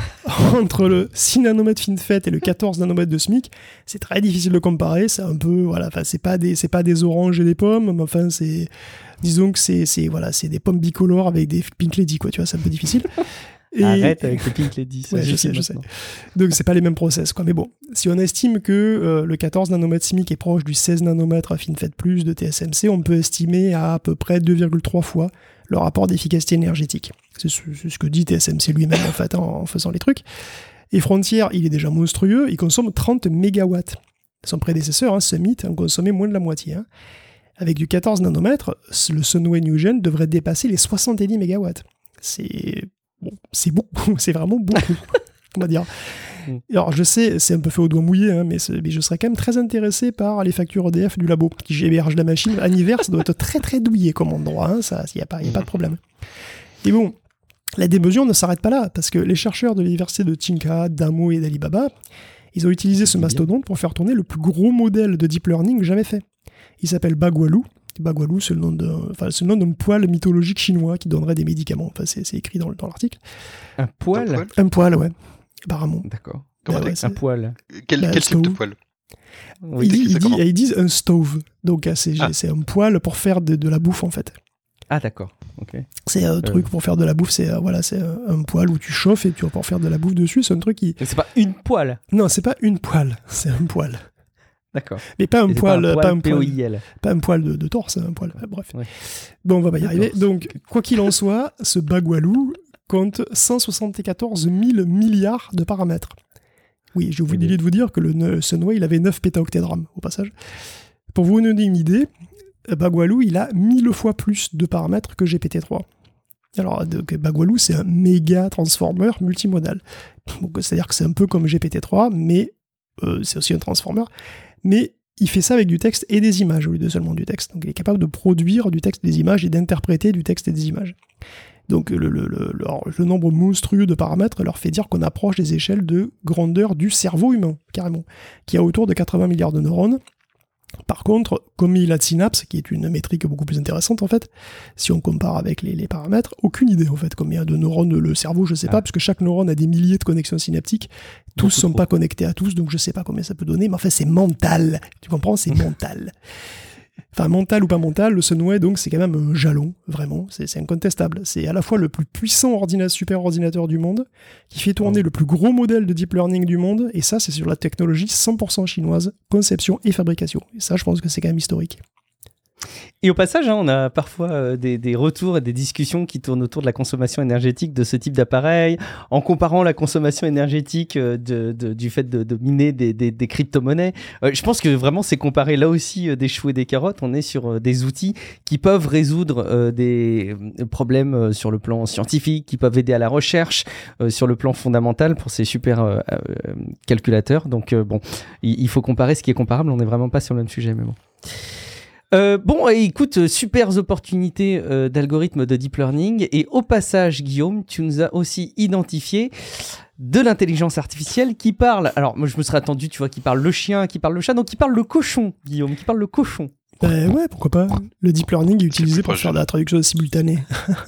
Entre le six nanomètres FinFET et le quatorze nanomètres de S M I C, c'est très difficile de comparer, c'est un peu, voilà, enfin, c'est pas des, c'est pas des oranges et des pommes, mais enfin, c'est, disons que c'est, c'est, voilà, c'est des pommes bicolores avec des Pink Lady, quoi, tu vois, c'est un peu difficile. Et... Arrête avec les Pink Lady. Ouais, je sais, je sais. Donc, c'est pas les mêmes process, quoi. Mais bon, si on estime que euh, le quatorze nanomètres S M I C est proche du seize nanomètres à FinFET plus de T S M C, on peut estimer à à peu près deux virgule trois fois le rapport d'efficacité énergétique. C'est ce, c'est ce que dit T S M C lui-même, en fait, en, en faisant les trucs. Et Frontier, il est déjà monstrueux, il consomme trente mégawatts. Son prédécesseur, hein, Summit, en consommait moins de la moitié. Hein. Avec du quatorze nanomètres, le Sunway New Gen devrait dépasser les soixante-dix mégawatts. C'est, bon, c'est beaucoup, c'est vraiment beaucoup, on va dire. Alors je sais, c'est un peu fait au doigt mouillé, hein, mais, mais je serais quand même très intéressé par les factures E D F du labo qui héberge la machine. À l'hiver, ça doit être très très douillé comme endroit, hein, ça, il n'y a, pas, y a pas de problème. Et bon, la démesure ne s'arrête pas là, parce que les chercheurs de l'université de Tsinghua, d'Amo et d'Alibaba, ils ont utilisé ce mastodonte pour faire tourner le plus gros modèle de deep learning jamais fait. Il s'appelle Bagualu. Bagualu, c'est le nom d'un, enfin, c'est le nom d'un poil mythologique chinois qui donnerait des médicaments. Enfin, c'est, c'est écrit dans, dans l'article. Un poil, un poil Un poil, ouais. Apparemment. D'accord. Bah, ouais, Un poil. Quel, bah, quel type de poil? Oui, il, dit, il dit, comment ils disent un stove. Donc c'est, ah. c'est un poil pour faire de, de la bouffe en fait. Ah d'accord. Ok. C'est un euh... truc pour faire de la bouffe. C'est euh, voilà, c'est un, un poil où tu chauffes et tu vas pouvoir faire de la bouffe dessus. C'est un truc qui. Mais c'est pas une poêle. Non, c'est pas une poêle. C'est un poil. D'accord. Mais pas un Et poil, pas un poil, pas un poil, P O I L. pas un poil de, de torse, un poil. Bref. Ouais. Bon, on va pas y D'accord. arriver. Donc, quoi qu'il en soit, ce Bagualu compte cent soixante-quatorze mille milliards de paramètres. Oui, j'ai oublié de vous dire que le Sunway, il avait neuf pétaoctets de RAM, au passage. Pour vous donner une idée, Bagualu, il a mille fois plus de paramètres que G P T trois. Alors, donc, Bagualu, c'est un méga transformer multimodal. Donc, c'est-à-dire que c'est un peu comme G P T trois, mais euh, c'est aussi un transformer. Mais il fait ça avec du texte et des images, au lieu de seulement du texte. Donc il est capable de produire du texte et des images et d'interpréter du texte et des images. Donc le, le, le, le, le nombre monstrueux de paramètres leur fait dire qu'on approche des échelles de grandeur du cerveau humain, carrément, qui a autour de quatre-vingts milliards de neurones. Par contre, comme il a de synapses, qui est une métrique beaucoup plus intéressante en fait, si on compare avec les, les paramètres, aucune idée en fait combien de neurones le cerveau, je sais ah. pas, parce que chaque neurone a des milliers de connexions synaptiques, tous ne sont trop. pas connectés à tous, donc je sais pas combien ça peut donner, mais en fait c'est mental, tu comprends, c'est mental. Enfin, mental ou pas mental, le Sunway, donc, c'est quand même un jalon, vraiment, c'est, c'est incontestable. C'est à la fois le plus puissant ordina- super ordinateur du monde, qui fait tourner oh. le plus gros modèle de deep learning du monde, et ça, c'est sur la technologie cent pour cent chinoise, conception et fabrication. Et ça, je pense que c'est quand même historique. Et au passage, hein, on a parfois euh, des, des retours et des discussions qui tournent autour de la consommation énergétique de ce type d'appareil, en comparant la consommation énergétique euh, de, de, du fait de, de miner des, des, des crypto-monnaies. Euh, je pense que vraiment, c'est comparer là aussi euh, des choux et des carottes. On est sur euh, des outils qui peuvent résoudre euh, des problèmes euh, sur le plan scientifique, qui peuvent aider à la recherche euh, sur le plan fondamental pour ces super euh, euh, calculateurs. Donc euh, bon, il, il faut comparer ce qui est comparable. On n'est vraiment pas sur le même sujet, mais bon. Euh, bon, écoute, super opportunité euh, d'algorithme de deep learning. Et au passage, Guillaume, tu nous as aussi identifié de l'intelligence artificielle qui parle. Alors, moi, je me serais attendu, tu vois, qui parle le chien, qui parle le chat, donc qui parle le cochon, Guillaume, qui parle le cochon. Ben ouais, pourquoi pas. Le deep learning est utilisé pour faire de la traduction simultanée. Quoi ?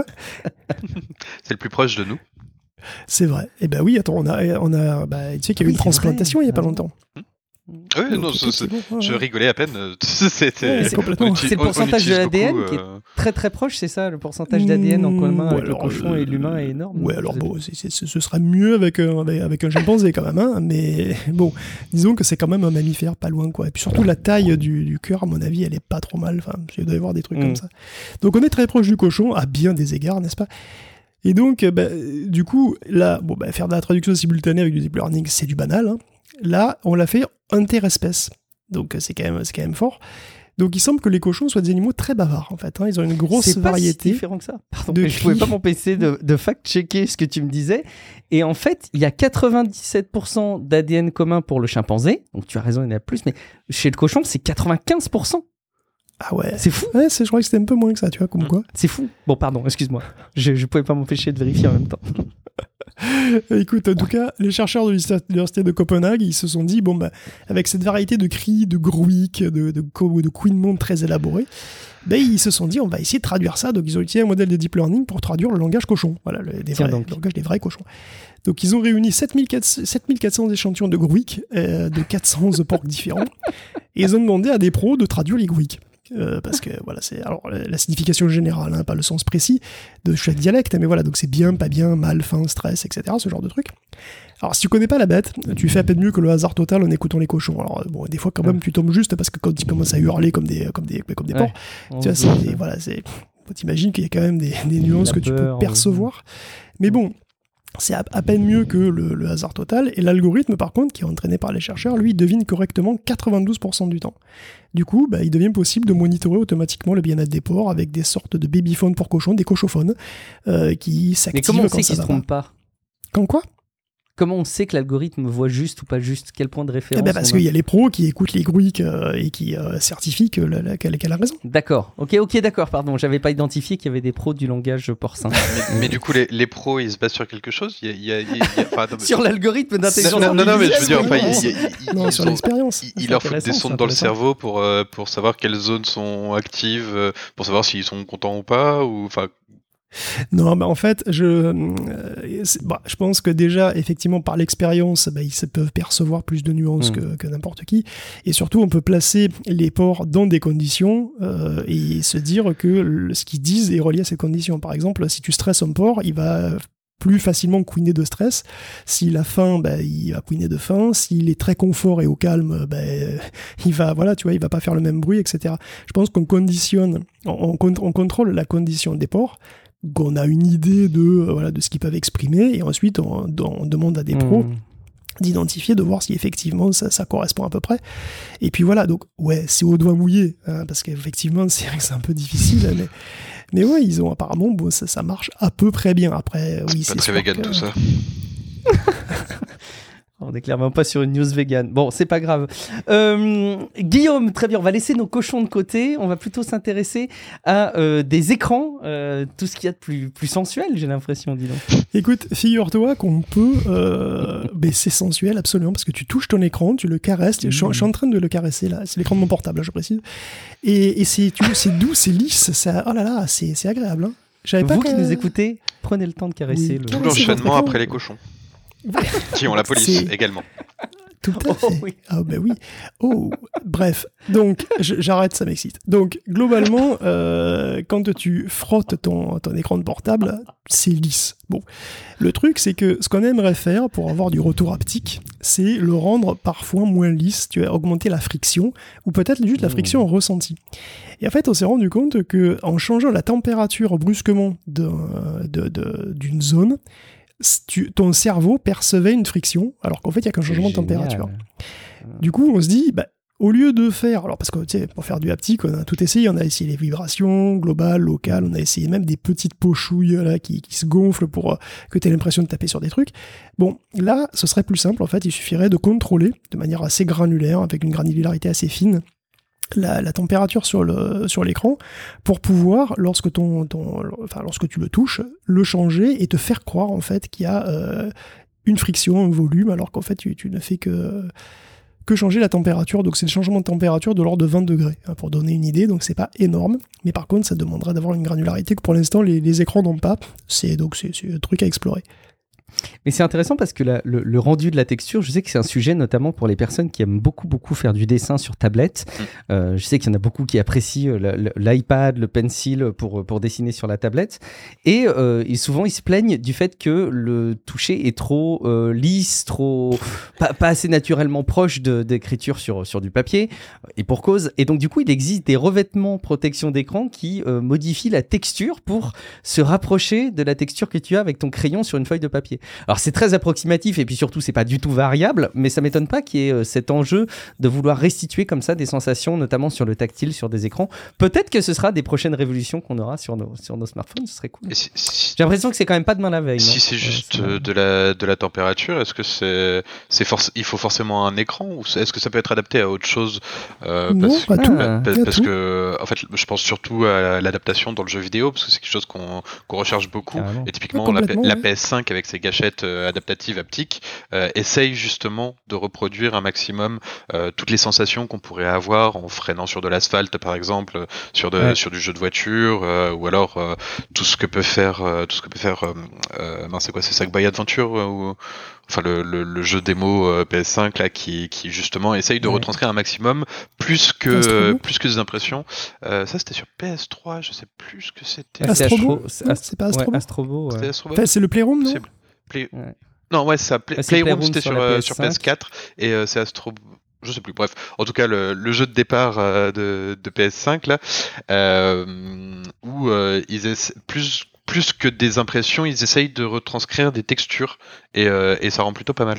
C'est le plus proche de nous. C'est vrai. Et ben oui, attends, on a, on a, bah, tu sais qu'il y a eu oui, une transplantation vrai. il y a pas longtemps. Oui, non, Donc, c'est, c'est, bon, ouais, je ouais. rigolais à peine. C'était, ouais, c'est, complètement. C'est le pourcentage de l'A D N beaucoup, qui est euh... très très proche, c'est ça, le pourcentage d'A D N en commun ouais, avec alors, le cochon euh, et l'humain est énorme. Ouais, alors bon, c'est, c'est, ce serait mieux avec un, avec, avec un chimpanzé quand même, hein, mais bon, disons que c'est quand même un mammifère pas loin, quoi. Et puis surtout la taille du, du cœur, à mon avis, elle est pas trop mal. Enfin, il doit y avoir des trucs mm. comme ça. Donc on est très proche du cochon, à bien des égards, n'est-ce pas ? Et donc, bah, du coup, là, bon, bah, faire de la traduction simultanée avec du deep learning, c'est du banal. Hein. Là, on l'a fait interespèce. Donc, c'est quand même, c'est quand même fort. Donc, il semble que les cochons soient des animaux très bavards, en fait. Hein. Ils ont une grosse c'est variété. C'est pas si différent que ça. Pardon, de je pouvais pas m'empêcher de, de fact-checker ce que tu me disais. Et en fait, il y a quatre-vingt-dix-sept pour cent d'A D N commun pour le chimpanzé. Donc, tu as raison, il y en a plus. Mais chez le cochon, c'est quatre-vingt-quinze pour cent. Ah ouais. C'est fou. Ouais, c'est, je crois que c'était un peu moins que ça, tu vois, comme quoi. C'est fou. Bon, pardon, excuse-moi. Je, je pouvais pas m'empêcher de vérifier en même temps. Écoute, en tout cas, les chercheurs de l'université de Copenhague, ils se sont dit, bon, bah, avec cette variété de cris, de gruiques, de, de, de couinements très élaborés, ben, ils se sont dit, on va essayer de traduire ça. Donc, ils ont utilisé un modèle de deep learning pour traduire le langage cochon. Voilà, le, des vrais, le langage des vrais cochons. Donc, ils ont réuni sept mille quatre cents échantillons de gruiques, euh, de quatre cents porcs différents, et ils ont demandé à des pros de traduire les gruiques. Euh, parce que voilà, c'est alors la signification générale, hein, pas le sens précis de chaque dialecte, mais voilà, donc c'est bien, pas bien, mal, fin, stress, et cetera. Ce genre de truc. Alors si tu connais pas la bête, tu fais à peine mieux que le hasard total en écoutant les cochons. Alors bon, des fois quand même tu tombes juste parce que quand ils commencent à hurler comme des comme des comme des porcs, ouais, tu vois, c'est des, voilà, c'est t'imagines qu'il y a quand même des, des nuances que tu peux percevoir. Mais bon. C'est à, à peine mieux que le, le hasard total. Et l'algorithme, par contre, qui est entraîné par les chercheurs, lui, devine correctement quatre-vingt-douze pour cent du temps. Du coup, bah, il devient possible de monitorer automatiquement le bien-être des porcs avec des sortes de babyphones pour cochons, des cochophones, euh, qui s'activent. Mais comment on quand sait ça qu'ils se va trompent pas. pas Quand quoi? Comment on sait que l'algorithme voit juste ou pas juste? Quel point de référence? Eh ben parce qu'il y a les pros qui écoutent les gruiques euh, et qui euh, certifient que la, la, qu'elle, qu'elle a raison. D'accord, ok, ok, d'accord, pardon, j'avais pas identifié qu'il y avait des pros du langage porcin. mais, mais du coup, les, les pros, ils se basent sur quelque chose il y a, il y a, il y a, enfin, non, mais... Sur l'algorithme d'intelligence non, non, non, mais je veux dire, enfin, non, il, il, il, non, ils sur ont, l'expérience. Il, il leur faut des sondes dans le cerveau pour, euh, pour savoir quelles zones sont actives, euh, pour savoir s'ils sont contents ou pas, ou enfin. Non, mais en fait, je, euh, bah, je pense que déjà, effectivement, par l'expérience, bah, ils peuvent percevoir plus de nuances mmh. que, que n'importe qui. Et surtout, on peut placer les porcs dans des conditions euh, et se dire que le, ce qu'ils disent est relié à ces conditions. Par exemple, si tu stresses un porc, il va plus facilement couiner de stress. S'il a faim, bah, il va couiner de faim. S'il est très confort et au calme, bah, il va, voilà, tu vois, il va pas faire le même bruit, et cetera. Je pense qu'on conditionne, on, on, on contrôle la condition des porcs, qu'on a une idée de, euh, voilà, de ce qu'ils peuvent exprimer, et ensuite on, on demande à des pros mmh. d'identifier, de voir si effectivement ça, ça correspond à peu près. Et puis voilà, donc ouais, c'est au doigt mouillé, hein, parce qu'effectivement c'est, c'est un peu difficile, mais, mais ouais, ils ont apparemment, bon, ça, ça marche à peu près bien. Après, oui, c'est pas très vegan que... tout ça. On n'est clairement pas sur une news vegan. Bon, c'est pas grave. Euh, Guillaume, très bien, on va laisser nos cochons de côté. On va plutôt s'intéresser à euh, des écrans, euh, tout ce qu'il y a de plus, plus sensuel, j'ai l'impression, dis donc. Écoute, figure-toi qu'on peut... Euh, ben c'est sensuel, absolument, parce que tu touches ton écran, tu le caresses. Mmh. Je, je suis en train de le caresser, là. C'est l'écran de mon portable, là, je précise. Et, et c'est, tu, c'est doux, c'est lisse. Ça, oh là là, c'est, c'est agréable. Hein. J'avais pas Vous que... qui nous écoutez, prenez le temps de caresser. Oui, le... Tout l'enchaînement après les cochons. Qui ont la police c'est... également. Tout à fait. Oh, oui. Ah ben oui. Oh, bref. Donc, je, j'arrête, ça m'excite. Donc, globalement, euh, quand tu frottes ton, ton écran de portable, c'est lisse. Bon. Le truc, c'est que ce qu'on aimerait faire pour avoir du retour haptique, c'est le rendre parfois moins lisse. Tu as augmenté la friction, ou peut-être juste la friction en ressenti. Et en fait, on s'est rendu compte que en changeant la température brusquement de, de, de, d'une zone, Tu, ton cerveau percevait une friction, alors qu'en fait, il n'y a qu'un changement de température. Du coup, on se dit, bah, au lieu de faire, alors parce que tu sais, pour faire du haptique, on a tout essayé, on a essayé les vibrations globales, locales, on a essayé même des petites pochouilles là, qui, qui se gonflent pour euh, que tu aies l'impression de taper sur des trucs. Bon, là, ce serait plus simple, en fait, il suffirait de contrôler de manière assez granulaire, avec une granularité assez fine, La, la température sur, le, sur l'écran pour pouvoir, lorsque, ton, ton, enfin, lorsque tu le touches, le changer et te faire croire en fait qu'il y a euh, une friction, un volume, alors qu'en fait tu, tu ne fais que, que changer la température. Donc c'est le changement de température de l'ordre de vingt degrés, hein, pour donner une idée. Donc c'est pas énorme, mais par contre ça demandera d'avoir une granularité que pour l'instant les, les écrans n'ont pas. C'est, donc c'est, c'est un truc à explorer. Mais c'est intéressant parce que la, le, le rendu de la texture, je sais que c'est un sujet notamment pour les personnes qui aiment beaucoup beaucoup faire du dessin sur tablette. Mmh. Euh, je sais qu'il y en a beaucoup qui apprécient le, le, l'iPad, le pencil pour, pour dessiner sur la tablette. Et, euh, et souvent, ils se plaignent du fait que le toucher est trop euh, lisse, trop pas, pas assez naturellement proche de, d'écriture sur, sur du papier. Et pour cause. Et donc, du coup, il existe des revêtements protection d'écran qui euh, modifient la texture pour se rapprocher de la texture que tu as avec ton crayon sur une feuille de papier. Alors c'est très approximatif et puis surtout c'est pas du tout variable, mais ça m'étonne pas qu'il y ait euh, cet enjeu de vouloir restituer comme ça des sensations, notamment sur le tactile, sur des écrans. Peut-être que ce sera des prochaines révolutions qu'on aura sur nos, sur nos smartphones, ce serait cool. Si, si, J'ai l'impression que c'est quand même pas demain la veille. Si non c'est juste euh, c'est de la de la température, est-ce que c'est c'est forc- il faut forcément un écran ou est-ce que ça peut être adapté à autre chose euh, Non, parce, pas tout. Ah, parce, pas parce tout. que en fait je pense surtout à l'adaptation dans le jeu vidéo parce que c'est quelque chose qu'on qu'on recherche beaucoup. Carrément. Et typiquement la, la P S cinq avec ses gâchettes euh, adaptatives haptiques euh, essaye justement de reproduire un maximum euh, toutes les sensations qu'on pourrait avoir en freinant sur de l'asphalte par exemple, sur de ouais. sur du jeu de voiture euh, ou alors euh, tout ce que peut faire euh, tout ce que peut faire euh, euh, mince c'est quoi c'est Sackboy Adventure euh, ou enfin le, le, le jeu démo euh, P S cinq là qui, qui justement essaye de ouais. retranscrire un maximum plus que euh, plus que des impressions. Euh, ça c'était sur P S trois, je sais plus ce que c'était. Astrobo, c'est, Astro... c'est pas Astrobo. Ouais, Astrobo ouais. C'était Astrobo. Enfin, c'est le Playroom, non? Play... ouais. Non ouais, ça Play... ah, Playroom, Playroom c'était sur, sur, sur P S quatre et euh, c'est Astrobo. Je sais plus. Bref, en tout cas, le, le jeu de départ euh, de, de P S cinq là, euh, où euh, ils essaient plus plus que des impressions, ils essayent de retranscrire des textures et, euh, et ça rend plutôt pas mal.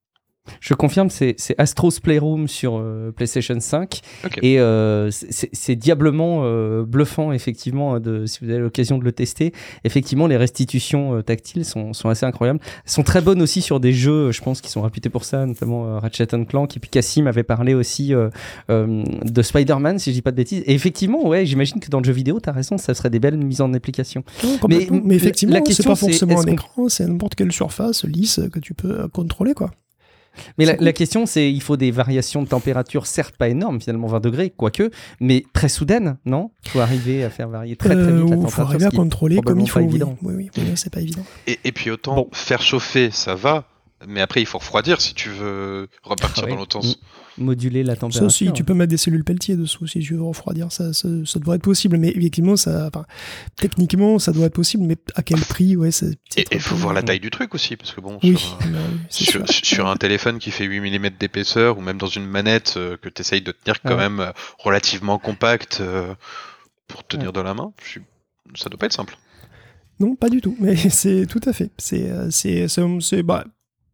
Je confirme, c'est, c'est Astro's Playroom sur euh, PlayStation cinq. Okay. Et euh, c'est, c'est diablement euh, bluffant, effectivement, de, si vous avez l'occasion de le tester. Effectivement, les restitutions euh, tactiles sont, sont assez incroyables. Elles sont très bonnes aussi sur des jeux, je pense, qui sont réputés pour ça, notamment euh, Ratchet and Clank. Et puis Cassim avait parlé aussi euh, euh, de Spider-Man, si je dis pas de bêtises. Et effectivement, ouais, j'imagine que dans le jeu vidéo, t'as raison, ça serait des belles mises en application. Non, mais, mais effectivement, la question, c'est pas forcément c'est, un écran, c'est n'importe quelle surface lisse que tu peux contrôler, quoi. Mais la, la question, c'est il faut des variations de température, certes pas énormes, finalement vingt degrés, quoique, mais très soudaines, non ? Il faut arriver à faire varier très très vite euh, la température. Il faut arriver à contrôler comme il faut. Oui, oui, oui, oui, c'est pas évident. Et, et puis autant bon. faire chauffer, ça va, mais après il faut refroidir si tu veux repartir ah ouais. dans l'autre sens. Moduler la température. Ça aussi, tu peux mettre des cellules Peltier dessous si tu veux refroidir, ça, ça, ça devrait être possible. Mais effectivement, ça, enfin, techniquement, ça doit être possible, mais à quel prix, ouais, c'est. Et il faut voir la taille du truc aussi, parce que bon, oui, sur, un, bah, sur, sur un téléphone qui fait huit millimètres d'épaisseur, ou même dans une manette euh, que tu essayes de tenir quand ouais. même euh, relativement compacte euh, pour tenir ouais. dans la main, je, ça doit pas être simple. Non, pas du tout, mais c'est tout à fait. C'est, c'est, c'est, c'est bah.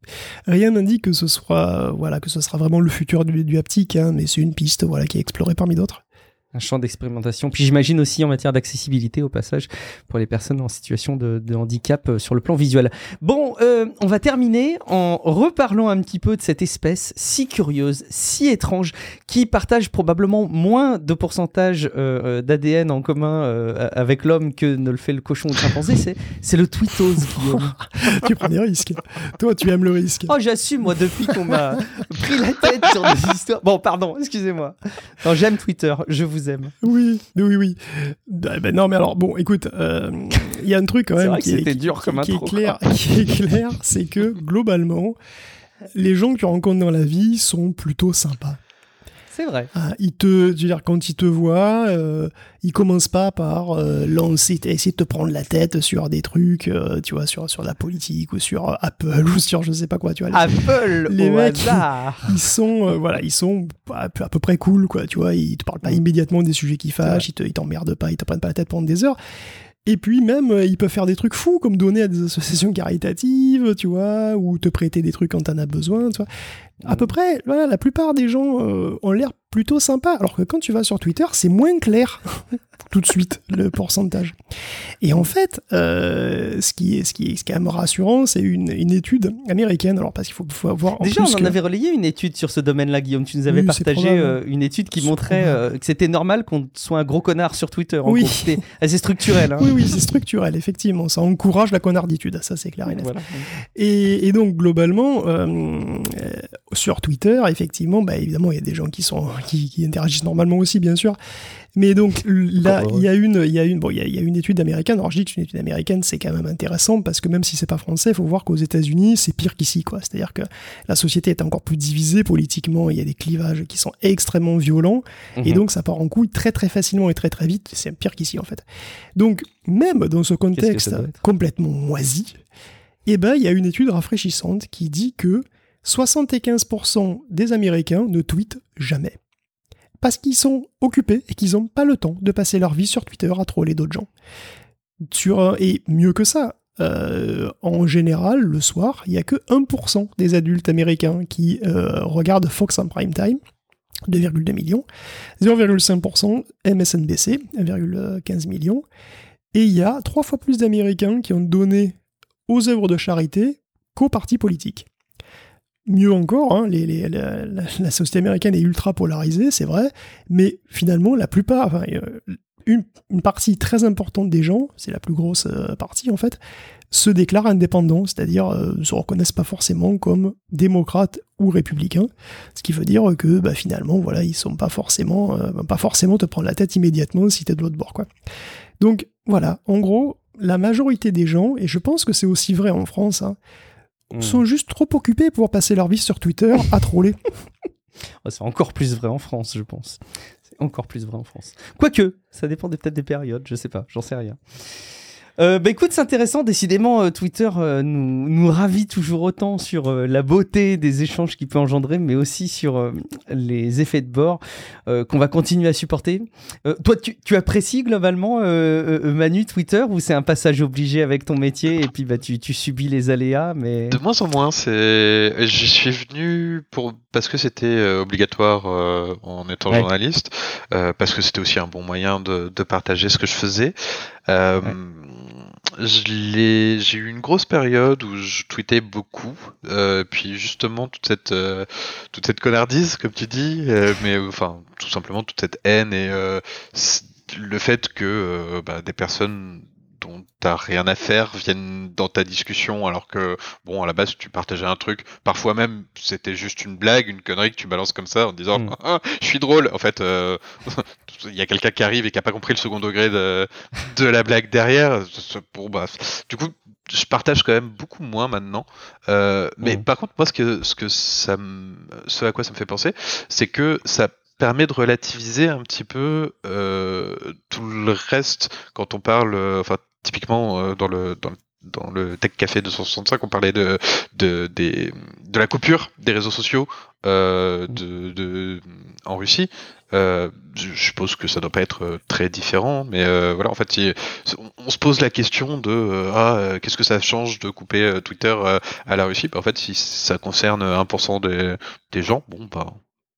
Rien n'indique que ce soit, voilà, que ce sera vraiment le futur du, du haptique, hein, mais c'est une piste, voilà, qui est explorée parmi d'autres. Un champ d'expérimentation. Puis j'imagine aussi en matière d'accessibilité au passage pour les personnes en situation de, de handicap euh, sur le plan visuel. Bon, euh, on va terminer en reparlant un petit peu de cette espèce si curieuse, si étrange, qui partage probablement moins de pourcentage euh, d'A D N en commun euh, avec l'homme que ne le fait le cochon ou le chimpanzé. C'est, c'est le tweetose, Guillaume. Tu prends des risques. Toi, tu aimes le risque. Oh, j'assume, moi, depuis qu'on m'a pris la tête sur des histoires. Bon, pardon, excusez-moi. Non, j'aime Twitter, je vous aime. Oui, oui, oui. Ben, ben non, mais alors, bon, écoute, il euh, y a un truc quand même qui, est, dur qui, comme qui, est clair, qui est clair, c'est que globalement, les gens que tu rencontres dans la vie sont plutôt sympas. C'est vrai. Ah, ils te, je veux dire, quand ils te voient, euh, ils commencent pas par euh, lancer, essayer de te prendre la tête sur des trucs, euh, tu vois, sur sur la politique ou sur euh, Apple ou sur je sais pas quoi, tu vois. Les, Apple les au mecs, hasard. Ils, ils sont, euh, voilà, ils sont à peu, à peu près cool, quoi, tu vois. Ils te parlent pas immédiatement des sujets qui fâchent, ils, te, ils t'emmerdent pas, ils te prennent pas la tête pendant des heures. Et puis même, euh, ils peuvent faire des trucs fous, comme donner à des associations caritatives, tu vois, ou te prêter des trucs quand t'en as besoin, tu vois. À peu près, voilà, la plupart des gens euh, ont l'air plutôt sympas, alors que quand tu vas sur Twitter, c'est moins clair tout de suite, le pourcentage. Et en fait, euh, ce, qui est, ce, qui est, ce qui est quand même rassurant, c'est une, une étude américaine, alors parce qu'il faut, faut avoir... En Déjà, plus on en que... avait relayé une étude sur ce domaine-là, Guillaume, tu nous avais oui, partagé euh, une étude qui c'est montrait euh, que c'était normal qu'on soit un gros connard sur Twitter. En oui. gros. C'était assez structurel. Hein. Oui, oui, c'est structurel, effectivement. Ça encourage la connarditude, ça c'est clair et net. Voilà. Et, et donc, globalement, euh, euh, sur Twitter, effectivement, bah, évidemment, il y a des gens qui, sont, qui, qui interagissent normalement aussi, bien sûr. Mais donc là, il y a une, il y a une, bon, il y a, il y a une étude américaine. Alors je dis que c'est une étude américaine, c'est quand même intéressant parce que même si c'est pas français, il faut voir qu'aux États-Unis, c'est pire qu'ici, quoi. C'est-à-dire que la société est encore plus divisée politiquement. Il y a des clivages qui sont extrêmement violents mmh. et donc ça part en couille très très facilement et très très vite. C'est pire qu'ici en fait. Donc même dans ce contexte complètement moisi, eh ben il y a une étude rafraîchissante qui dit que soixante-quinze pour cent des Américains ne tweetent jamais. Parce qu'ils sont occupés et qu'ils n'ont pas le temps de passer leur vie sur Twitter à troller d'autres gens. Sur, et mieux que ça, euh, en général, le soir, il n'y a que un pour cent des adultes américains qui euh, regardent Fox en prime time, deux virgule deux millions, zéro virgule cinq pour cent M S N B C, un virgule quinze million, et il y a trois fois plus d'Américains qui ont donné aux œuvres de charité qu'aux partis politiques. Mieux encore, hein, les, les, la, la, la société américaine est ultra polarisée, c'est vrai, mais finalement, la plupart, enfin, une, une partie très importante des gens, c'est la plus grosse euh, partie en fait, se déclarent indépendants, c'est-à-dire euh, ne se reconnaissent pas forcément comme démocrates ou républicains, ce qui veut dire que bah, finalement, voilà, ils sont pas forcément, euh, pas forcément te prendre la tête immédiatement si t'es de l'autre bord, quoi. Donc voilà, en gros, la majorité des gens, et je pense que c'est aussi vrai en France, hein, Mmh. sont juste trop occupés pour passer leur vie sur Twitter à troller. C'est encore plus vrai en France, je pense. C'est encore plus vrai en France. Quoique, ça dépend peut-être des périodes, je sais pas, j'en sais rien. Euh, bah écoute, c'est intéressant. Décidément, euh, Twitter euh, nous, nous ravit toujours autant sur euh, la beauté des échanges qu'il peut engendrer, mais aussi sur euh, les effets de bord euh, qu'on va continuer à supporter. Euh, toi, tu, tu apprécies globalement, euh, euh, Manu, Twitter, ou c'est un passage obligé avec ton métier et puis bah, tu, tu subis les aléas, mais... De moins en moins, c'est. J'y suis venu pour parce que c'était euh, obligatoire euh, en étant Ouais. journaliste, euh, parce que c'était aussi un bon moyen de, de partager ce que je faisais. Euh, Ouais. je l'ai- J'ai eu une grosse période où je tweetais beaucoup, euh, puis justement toute cette euh, toute cette connardise, comme tu dis, euh, mais euh, enfin tout simplement toute cette haine et euh, c- le fait que euh, bah, des personnes dont t'as rien à faire viennent dans ta discussion alors que bon à la base tu partageais un truc, parfois même c'était juste une blague, une connerie que tu balances comme ça en disant Mm. ah, je suis drôle, en fait euh, il y a quelqu'un qui arrive et qui a pas compris le second degré de, de la blague derrière. Bon bah du coup je partage quand même beaucoup moins maintenant, euh, mais Mm. par contre moi ce que ce que ça me, ce à quoi ça me fait penser, c'est que ça permet de relativiser un petit peu euh, tout le reste quand on parle, euh, enfin typiquement euh, dans le dans le dans le Tech Café deux cent soixante-cinq, on parlait de de des de la coupure des réseaux sociaux euh, de, de en Russie. Euh, je je suppose que ça doit pas être euh, très différent, mais euh, voilà, en fait, il- on, on se pose la question de euh, ah euh, qu'est-ce que ça change de couper euh, Twitter euh, à la Russie? Bah, en fait, si ça concerne un pour cent des des gens, bon bah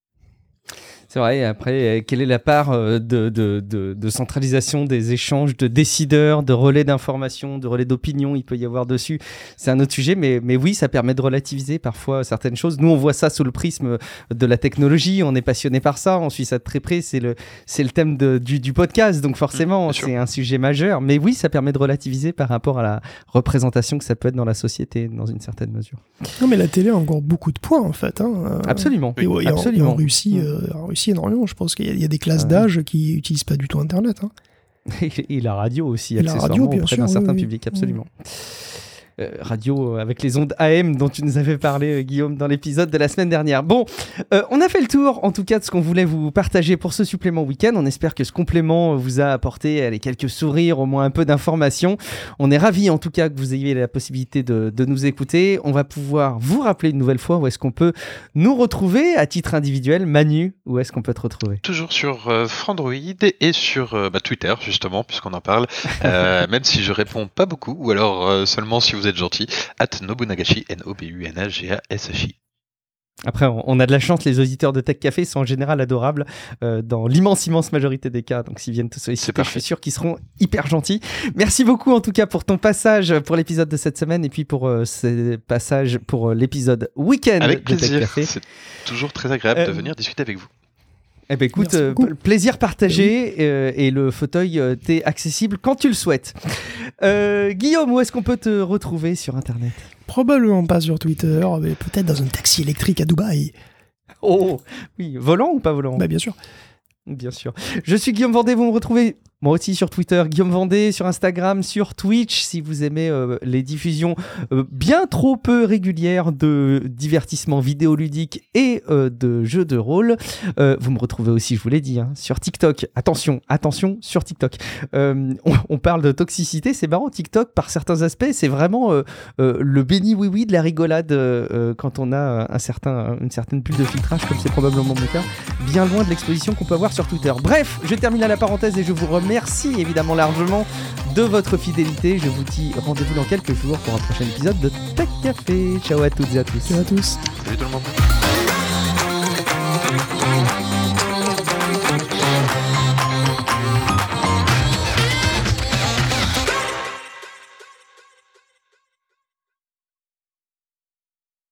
C'est vrai, après, euh, quelle est la part euh, de, de, de, de centralisation des échanges de décideurs, de relais d'informations, de relais d'opinion il peut y avoir dessus? C'est un autre sujet, mais, mais oui, ça permet de relativiser parfois certaines choses. Nous, on voit ça sous le prisme de la technologie, on est passionné par ça, on suit ça de très près, c'est le, c'est le thème de, du, du podcast, donc forcément, Mmh, bien sûr. c'est un sujet majeur. Mais oui, ça permet de relativiser par rapport à la représentation que ça peut être dans la société, dans une certaine mesure. Non, mais la télé a encore beaucoup de points, en fait. Hein. Euh, Absolument, Et, ouais, et en- absolument. et en Russie, Mm. euh, en Russie énormément. Je pense qu'il y, a- il y a des classes Ah ouais. d'âge qui utilisent pas du tout Internet. Hein. Et, et la radio aussi, Et la accessoirement, radio, bien auprès sûr, d'un oui, certain oui. public, absolument. Euh, radio avec les ondes A M dont tu nous avais parlé, euh, Guillaume, dans l'épisode de la semaine dernière. Bon, euh, on a fait le tour, en tout cas, de ce qu'on voulait vous partager pour ce supplément week-end. On espère que ce complément vous a apporté allez, quelques sourires, au moins un peu d'informations. On est ravis, en tout cas, que vous ayez la possibilité de, de nous écouter. On va pouvoir vous rappeler une nouvelle fois où est-ce qu'on peut nous retrouver à titre individuel. Manu, où est-ce qu'on peut te retrouver? toujours sur euh, Frandroid et sur euh, bah, Twitter, justement, puisqu'on en parle, euh, même si je réponds pas beaucoup, ou alors euh, seulement si vous êtes gentil, at Nobunagashi, N O B U N A G A S H I. Après, on on a de la chance, les auditeurs de Tech Café sont en général adorables euh, dans l'immense, immense majorité des cas. Donc, s'ils viennent te C'est solliciter, je parfait. suis sûr qu'ils seront hyper gentils. Merci beaucoup, en tout cas, pour ton passage pour l'épisode de cette semaine et puis pour euh, ce passage pour euh, l'épisode week-end Avec de Tech plaisir, Café. c'est toujours très agréable Euh, de venir discuter avec vous. Eh ben écoute, Merci euh, beaucoup. p- plaisir partagé euh, et le fauteuil euh, t'est accessible quand tu le souhaites. Euh, Guillaume, où est-ce qu'on peut te retrouver sur Internet? Probablement pas sur Twitter, mais peut-être dans un taxi électrique à Dubaï. Oh, oui, volant ou pas volant? Bah, bien sûr. Bien sûr. Je suis Guillaume Vendée, vous me retrouvez moi aussi sur Twitter, Guillaume Vendée, sur Instagram, sur Twitch, si vous aimez euh, les diffusions euh, bien trop peu régulières de divertissements vidéoludiques et euh, de jeux de rôle. Euh, vous me retrouvez aussi, je vous l'ai dit, hein, sur TikTok. Attention, attention, sur TikTok. Euh, on, on parle de toxicité, c'est marrant, TikTok, par certains aspects, c'est vraiment euh, euh, le béni oui-oui de la rigolade euh, quand on a un certain, une certaine bulle de filtrage, comme c'est probablement mon cas, bien loin de l'exposition qu'on peut avoir sur Twitter. Bref, je termine là la parenthèse et je vous remercie évidemment largement de votre fidélité. Je vous dis rendez-vous dans quelques jours pour un prochain épisode de Tech Café. Ciao à toutes et à tous. Ciao à tous. Salut tout le monde.